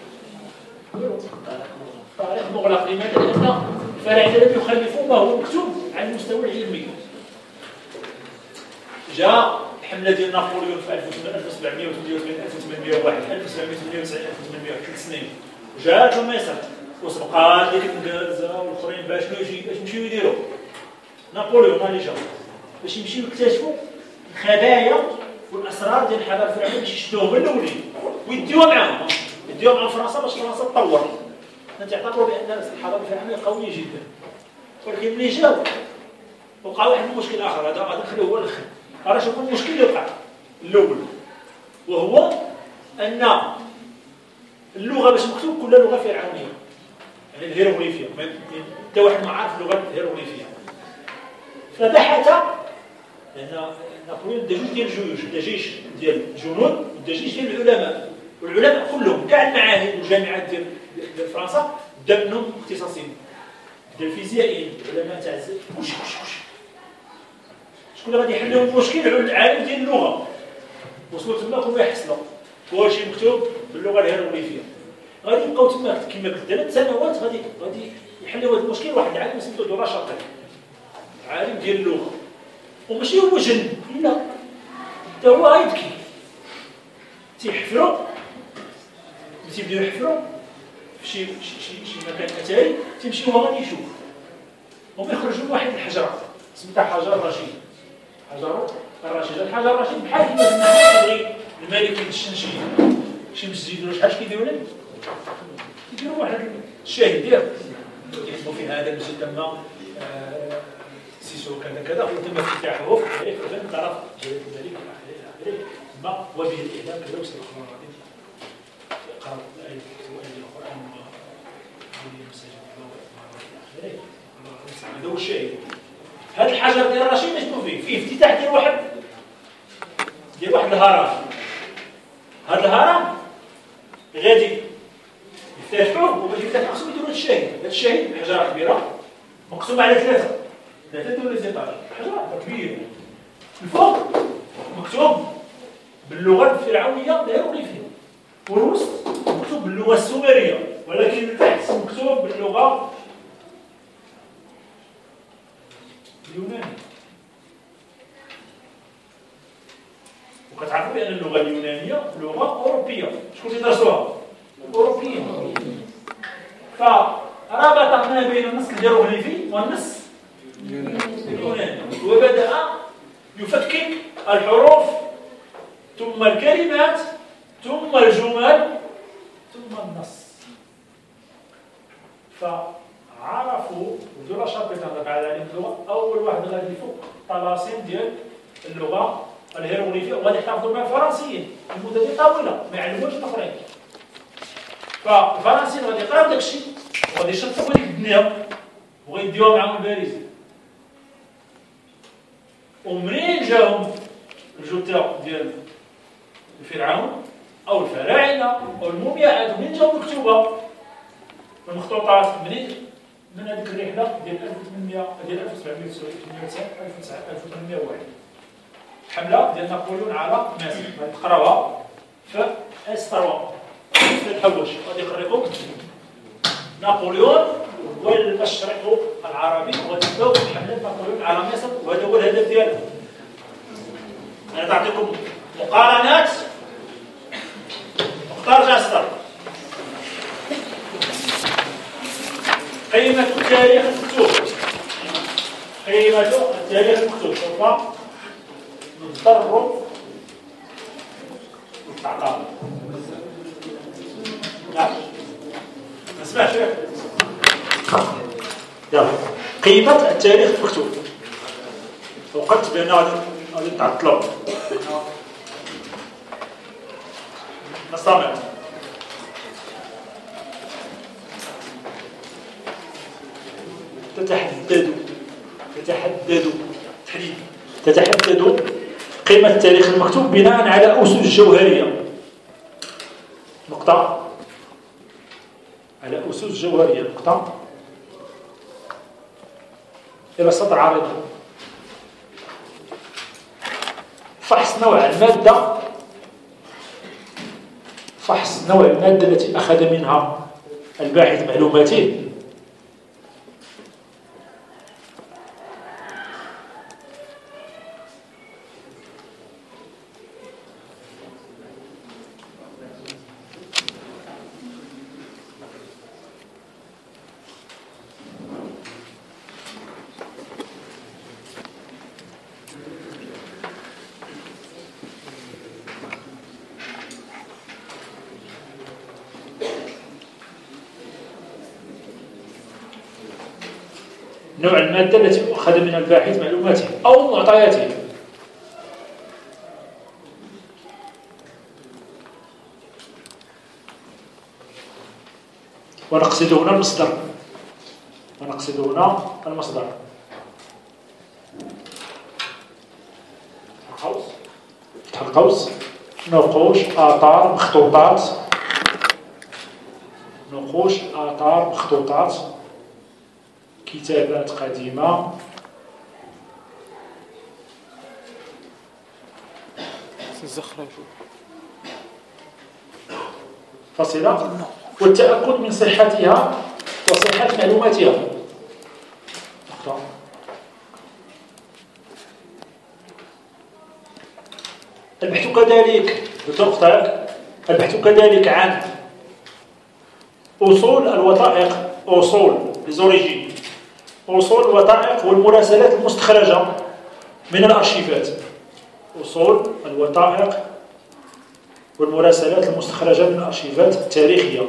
طريق مغلق. لماذا؟ لأن الفراعنة لم يخلفوا ما هو مكتوب على المستوى العلمي. جاء الحملة ديال نابليون في 1788 1701 1798 1801 3 سنين، جات مصر وسبقات ديك الانجليزه والاخرين باش يمشيو يديروا. نابليون اللي جا باش يمشيو يكتشفوا الخبايا والاسرار ديال الحضاره الفرعونيه باش يشدوهم من الاولين ويديوها معاهم، يديوها مع فرنسا باش فرنسا تطور. تعتبروا بان الحضاره الفرعونيه قويه جدا، ولكن ملي جاو وقع واحد المشكل اخر. هذا نخليه هو الاخر. راه شوفوا المشكل اللي وقع الاول، وهو ان اللغه باش مكتوب كلها لغه فرعونيه، يعني الهيروغليفيه. حتى واحد ما عارف اللغه الهيروغليفيه. فبحث، لان نابليون دا جوج ديال الجيوش، دا جيش ديال الجنود ودا جيش ديال العلماء، والعلماء كلهم كاع المعاهد والجامعات ديال فرنسا دا منهم اختصاصيين، دا الفيزيائيين، العلماء تاع كلشي. شكون اللي غادي يحل لهم المشكل؟ العالم ديال اللغه. وصلوا تما كلهم يحصلوا كلشي مكتوب باللغه الهيروغليفيه. غادي يبقاو تما كما قلت 3 سنوات غادي يحلوا هذا المشكل. واحد العالم سميتو دورا شاطر، عالم ديال اللغه، وماشي هو جن، لا حتى هو غيبكي. تيحفروا، تيبداو يحفروا في شي مكان اثري، تيمشي هو غادي يشوف، هما يخرجوا واحد الحجره سميتها حجر رشيد. حجر الرشيد، الحجر الرشيد بحال كيما كيبغي الملك يدشن شي مسجد ولا شحال كيديروا له، يديروا واحد الشاهد ديال يكتبوا في هذا المسجد تما سيسو كذا كذا، وتم افتتاحه فلان تعرف جلاله الملك الى اخره. ما وبه الاعلام كذا وسط الاخبار غادي قرأ الايه القران والمساجد الى اخره. هذا هو الشاهد. هذا الحجر ديال الرشيد شنو فيه افتتاح ديال واحد الهرم. هذا الهرم غادي يفتتحوه، وباش يفتتحوه خصهم يديروا الشاهد. هذا الشاهد حجره كبيره مقسومه على 3 ديال ليزيطاج، حجره كبيره. الفوق مكتوب باللغه الفرعونيه الهيروغليفيه، والوسط مكتوب باللغه السومريه، ولكن تحت مكتوب باللغه اليوناني. وكتعرفوا بان اللغه اليونانيه لغه اوروبيه. شكون اللي درسوها؟ الاوروبيين. فربط ما بين النص الهيروغليفي والنص اليوناني، وبدا يفكك الحروف ثم الكلمات ثم الجمل ثم النص. فعرفوا ودور شرط على علم اللغه، اول واحد غادي يفك الطلاسم ديال اللغه الهيروغليفيه، وغادي يحتفظوا مع الفرنسيين لمده طويله ما يعلموش الاخرين. فالفرنسيين غادي يقراو داكشي وغادي يشطبوا ديك الدنيا وغيديوها معاهم الباريزي. ومنين جاهم الجثه ديال فرعون أو الفراعنة أو المومياءات منين جاو مكتوبة المخطوطات من هذيك الرحلة ديال 1801 حملة ديال نابليون على مصر غادي تقراوها في استروى في الحوش غادي يقريكم نابليون هو المشرق العربي وتبداو بحملة نابليون على مصر وهذا هو الهدف ديالو. أنا تعطيكم مقارنات مختار جاستر. قيمة التاريخ المكتوب قيمة التاريخ المكتوب سوف نضطر للتعقاب. لا ما سمعش يلا قيمة التاريخ المكتوب وقلت بأنه غادي نتعطلوا نستمع. تتحدد قيمة التاريخ المكتوب بناء على أسس جوهرية. نقطة على أسس جوهرية. نقطة إلى سطر عريض. فحص نوع المادة التي أخذ منها الباحث معلوماته نوع المادة التي أخذ من الباحث معلوماته أو معطياته. ونقصد هنا المصدر. فتح القوس نقوش آثار مخطوطات كتابات قديمة فصلة والتأكد من صحتها وصحة معلوماتها. البحث كذلك عن أصول الوثائق أصول الوثائق والمراسلات المستخرجة من الأرشيفات. أصول الوثائق والمراسلات المستخرجة من الأرشيفات التاريخية.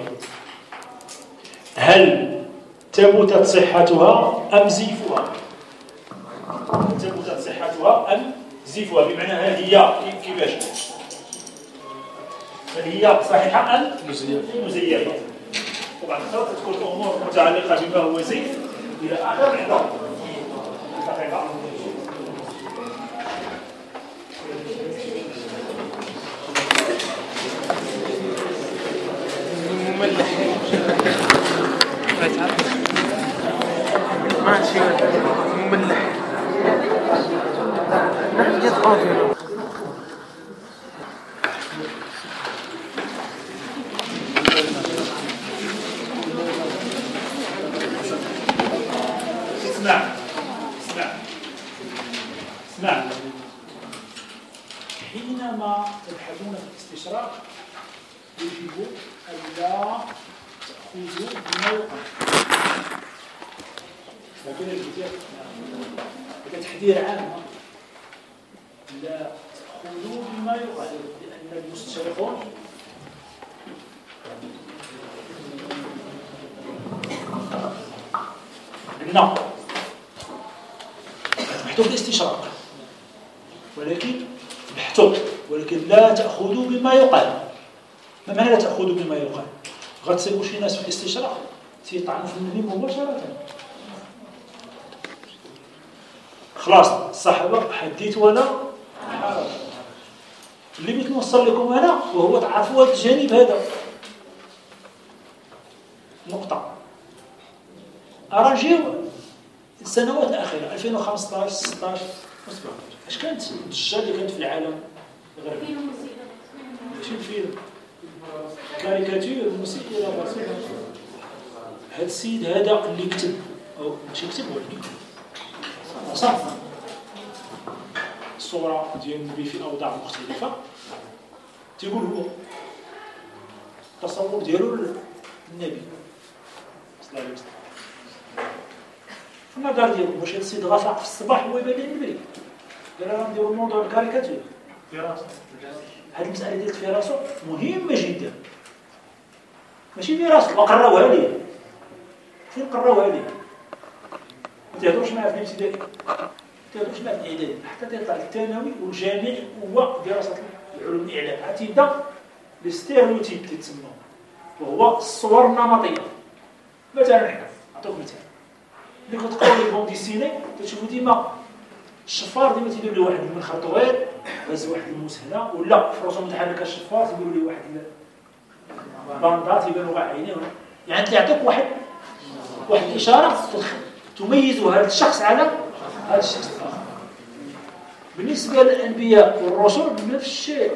هل ثبتت صحتها أم زيفها؟ بمعنى هل هي كيفاش؟ هل هي صحيحة أم مزيفة؟ طبعا تكون الأمور متعلقة بما هو زيف إلى آخر دقيقة. مملح ما عاد شيء مملح نحن يتقاضي اسمع. حينما تبحثون في الاستشراق يجب ألا تأخذوا بما يقال. هذا تحذير عام. لا تأخذوا بما يقال لأن المستشرقون قلنا تبحثوا في الاستشراق ولكن لا تأخذوا بما يقال. ما معنى لا تأخذوا بما يقال؟ غتسيبوا شي ناس في الاستشراق تيطعنوا في النبي مباشرة. خلاص الصحابة حديث ولا حرج. اللي بغيت نوصل لكم انا وهو تعرفوا هذا الجانب هذا. نقطه. اراجيو السنوات الاخيره 2015 16 اش كانت الضجه اللي كانت في العالم الغربي؟ ماشي الفيلم، كاريكاتير موسيقى بسيطه. هذا السيد هذا اللي كتب او ماشي كتب هو اللي صح الصوره ديال النبي في اوضاع مختلفه، تيقول هو التصور ديالو النبي صلى الله عليه وسلم في النظر ديالو. واش هذا السيد غافق في الصباح هو يبان لي النبي؟ راه نديرو الموضوع الكاريكاتير في راسو. هذه المساله ديال في راسو مهمه جدا، ماشي في راسك وقراوها لي فين قراوها لي. ما تهضرش معاه في الابتدائي، ما تهضرش معاه في الاعدادي، حتى تطلع الثانوي والجامعي هو دراسه العلوم الاعلام. عاد تيبدا لي ستيريوتيب تيتسمى، وهو الصور النمطيه. مثلا نعطيك مثال، ملي كتقراو لي بون ديسيني تشوفوا ديما الشفار ديما تيدير له واحد المنخر طويل هز واحد المسهله، ولا في رسوم متحركه الشفار تيديروا ليه واحد الباندات يبانوا غير عينيه. يعني تيعطيك واحد الاشاره تميز هذا الشخص على هذا الشخص الاخر. بالنسبه للانبياء والرسل نفس الشيء،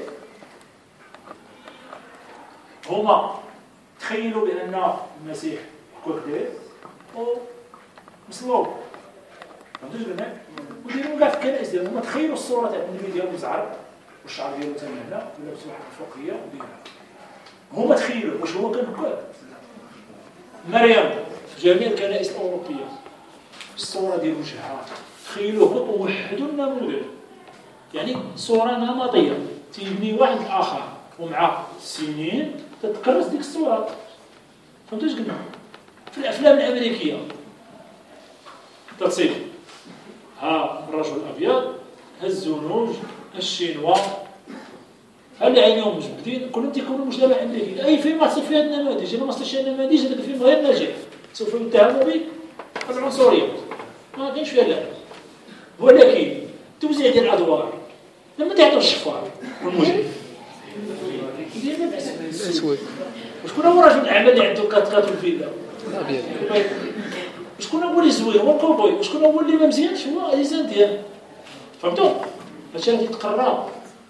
هما تخيلوا بان المسيح كوكدير ومصلوب، فهمتوا جبنا وديروا كاع في الكنائس ديالهم. هما تخيلوا الصوره تاع النبي ديالهم زعر والشعر ديالو تما هنا ولابس واحد الفوقيه وديرها. هما تخيلوا واش هو كان هكا. مريم في جميع الكنائس الاوروبيه الصوره ديال وجهها تخيلوه ووحدوا النموذج، يعني صوره نمطيه تيبني واحد الاخر، ومع السنين تتكرس ديك الصوره. فهمتوا اش قلنا؟ في الافلام الامريكيه تتصيب ها الرجل الابيض، الزنوج، الشينوا، اللي عينيهم مجبدين كلهم تيكونوا مجتمع امريكي. اي فيلم تصيب فيها النماذج، الا ما صيفش النماذج هذاك الفيلم غير ناجح، سوف يتهموا بالعنصريه. ما كاينش فيها لا. ولكن توزيع ديال الادوار لما تعطوا الشفار والمجرم ديما الاسود. وشكون هو رجل الاعمال اللي عنده كاتكات الفيلا؟ الابيض. شكون هو اللي زوين؟ هو الكوبوي. وشكون هو اللي ما مزيانش؟ هو الانسان ديالو. فهمتوا؟ هادشي اللي تقرا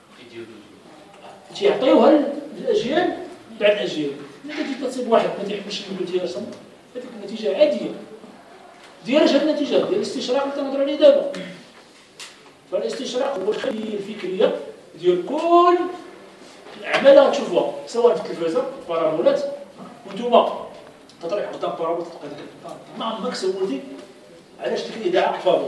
تيعطيوها للاجيال بعد الاجيال. ملي كتجي تصيب واحد ما تيحبش النبي ديالو هذيك النتيجه عاديه. ديال هاد النتيجه ديال الاستشراق اللي تنهضروا عليه دابا. فالاستشراق هو الخليه الفكريه ديال كل الاعمال اللي غتشوفوها سواء في التلفازه بارابولات، وانتوما تطرح قدام بارابول تلقى ديك ما عمرك سولتي علاش ديك الاذاعه فابور.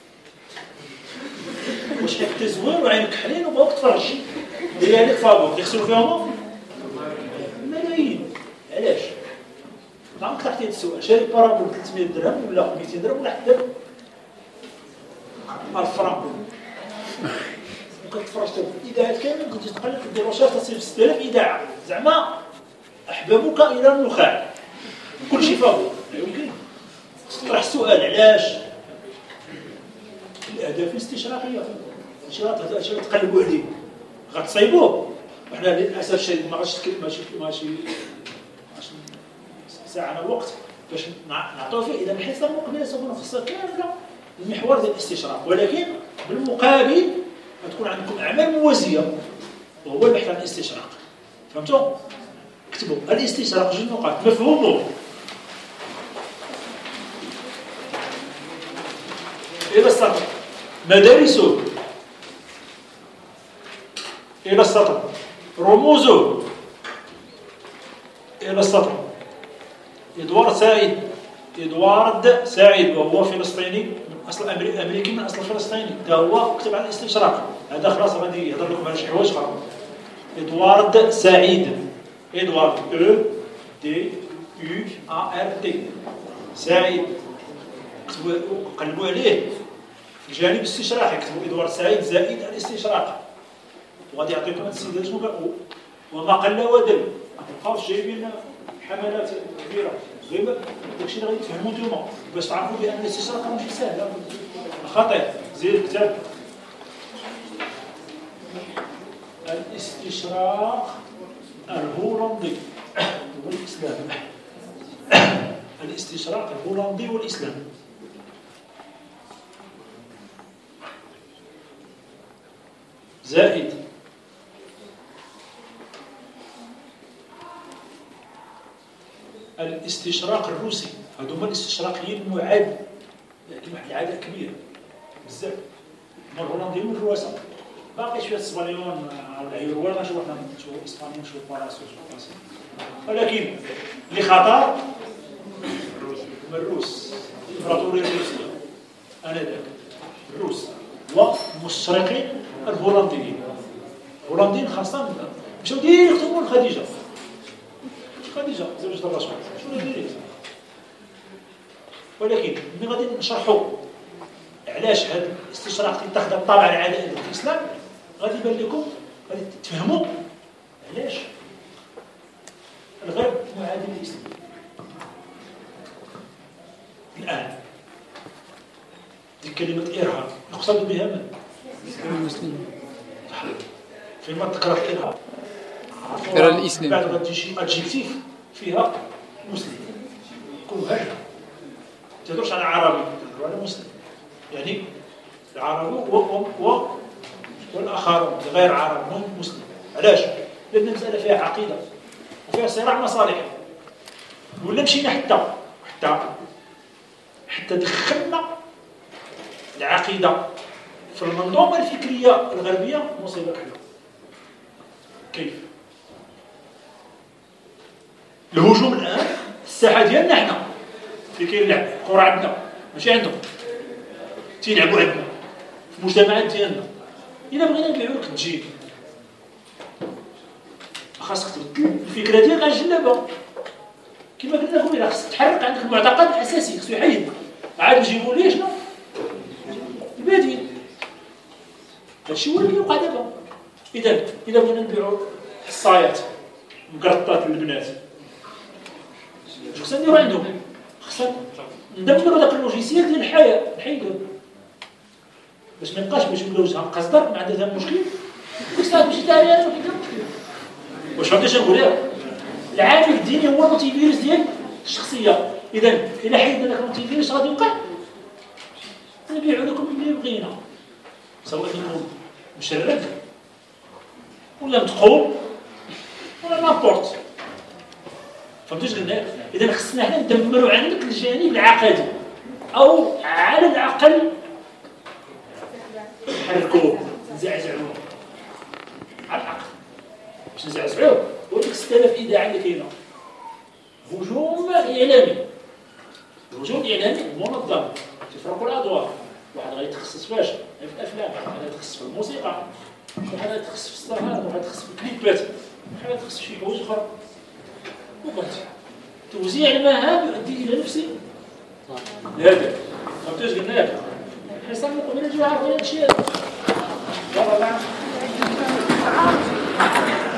واش حيت زوين وعينك حلين وبغاوك تفرج دير هذيك فابور يخسروا فيهم ملايين. علاش؟ ما عمرك طرحتي هذا السؤال. شاري بارابول 300 درهم ولا 200 درهم ولا حتى 1000 فرنك كتفرج في الاذاعات كامل. كنت تقلب في الديروشات تصيب 6000 اذاعه زعما احبابك الى النخاع كل شيء فابور. يمكن تطرح السؤال علاش؟ الاهداف الاستشراقيه هادشي اللي تقلبوا عليه غتصيبوه. وحنا للاسف الشديد ما غاش ماشي ساعنا الوقت باش نعطيو فيه. اذا الحصه المقبله سوف نخصص كامله المحور ديال الاستشراق، ولكن بالمقابل غتكون عندكم اعمال موازيه وهو البحث عن الاستشراق. فهمتوا؟ اكتبوا الاستشراق جوج نقاط. مفهومه الى السطر، مدارسه الى السطر، رموزه الى السطر. إدوارد سعيد وهو فلسطيني من أصل أمريكي من أصل فلسطيني، هذا هو كتب عن الاستشراق. هذا خلاص غادي يهضر لكم على شي حوايج اخرى. إدوارد سعيد، إدوارد أو دي يو آر تي سعيد. قلبوا عليه في الجانب الاستشراقي، كتبوا إدوارد سعيد زائد الاستشراق، وغادي يعطيكم هاد السيدات شنو وما قل ودل. ما تبقاوش جايبين حملات كبيره غير داكشي اللي غادي تفهموا نتوما باش تعرفوا بان الاستشراق ماشي سهل، خطير. زيد الكتاب الاستشراق الهولندي والإسلام. الاستشراق الهولندي والإسلام. زائد الاستشراق الروسي. هذو هما الاستشراقيين المعاد، لكن واحد العدد كبير بزاف. هما الهولنديين والرواسة، باقي شويه الاسبانيون او العيروان غنشوف حنا نشوفوا الاسبانيين نشوفوا فرنسا ونشوفوا، ولكن اللي خطر من الروس، الامبراطوريه الروسيه انذاك، الروس والمستشرقين الهولنديين. الهولنديين خاصه مشاو ديريكتومون لخديجه، خديجه زوجة الرسول، شنو ديريكت. ولكن ملي غادي نشرحوا علاش هذا الاستشراق تاخذ الطابع العدائي في الاسلام، غادي يبان لكم، غادي تفهموا علاش الغرب معادي للاسلام. الان ديك كلمه ارهاب يقصد بها من؟ المسلمين. فيما تقرا الارهاب ترى الاسلام بعد غتجي شي ادجيكتيف فيها مسلم، يكون هجر. ما تهضرش على عربي، تهضر على مسلم، يعني العرب والآخرون غير عرب هم مسلم. علاش؟ لأن المسألة فيها عقيدة وفيها صراع مصالح. ولا مشينا حتى دخلنا العقيدة في المنظومة الفكرية الغربية، مصيبة كبيرة. كيف؟ الهجوم الآن الساحة ديالنا حنا اللي كاين اللعب، الكرة عندنا ماشي عندهم، تيلعبوا عندنا في المجتمعات ديالنا. إلا بغينا نبيعو لك تجي خاصك تبدل الفكرة ديالك على الجلابة. كما قلنا لكم، إلا خاصك تحرك عندك المعتقد الأساسي، خصو يحيد. عاد نجيبو ليه شنو؟ البديل. هادشي هو اللي كيوقع دابا. إذا إلا بغينا نبيعو الصايات مقرطات للبنات، خصنا نديرو عندهم، خصنا ندمروا داك اللوجيسيال ديال الحياة، نحيدو باش ما يبقاش باش يولي وجهها مقصدر ما عندها مشكل. ديك الساعه تمشي تعالى انا كيدير مشكل. واش فهمتي شنو نقول لك؟ العامل الديني هو الموتيفيرس ديال الشخصيه. اذا الى حيدنا داك الموتيفيرس غادي يوقع نبيعوا لكم اللي بغينا، سواء يكون مشرد ولا مدخول ولا نابورت. فهمتوا اش قلنا؟ اذا خصنا حنا ندمروا عندك الجانب العقدي، او على الاقل نحركوه نزعزعوه على الأقل. باش نزعزعوه وديك 6000 إذاعة اللي كاينة، هجوم إعلامي، الهجوم الإعلامي منظم، تفرقوا الأدوار. واحد غيتخصص فاش؟ في الأفلام، واحد غيتخصص في الموسيقى، واحد غيتخصص في الصهاد، واحد غيتخصص في الكليبات، واحد غيتخصص في شي حوايج أخرى. وقت توزيع المهام يؤدي إلى نفس الهدف. فهمتوا اش قلنا لك؟ حسن من الجوع هذا الشيء.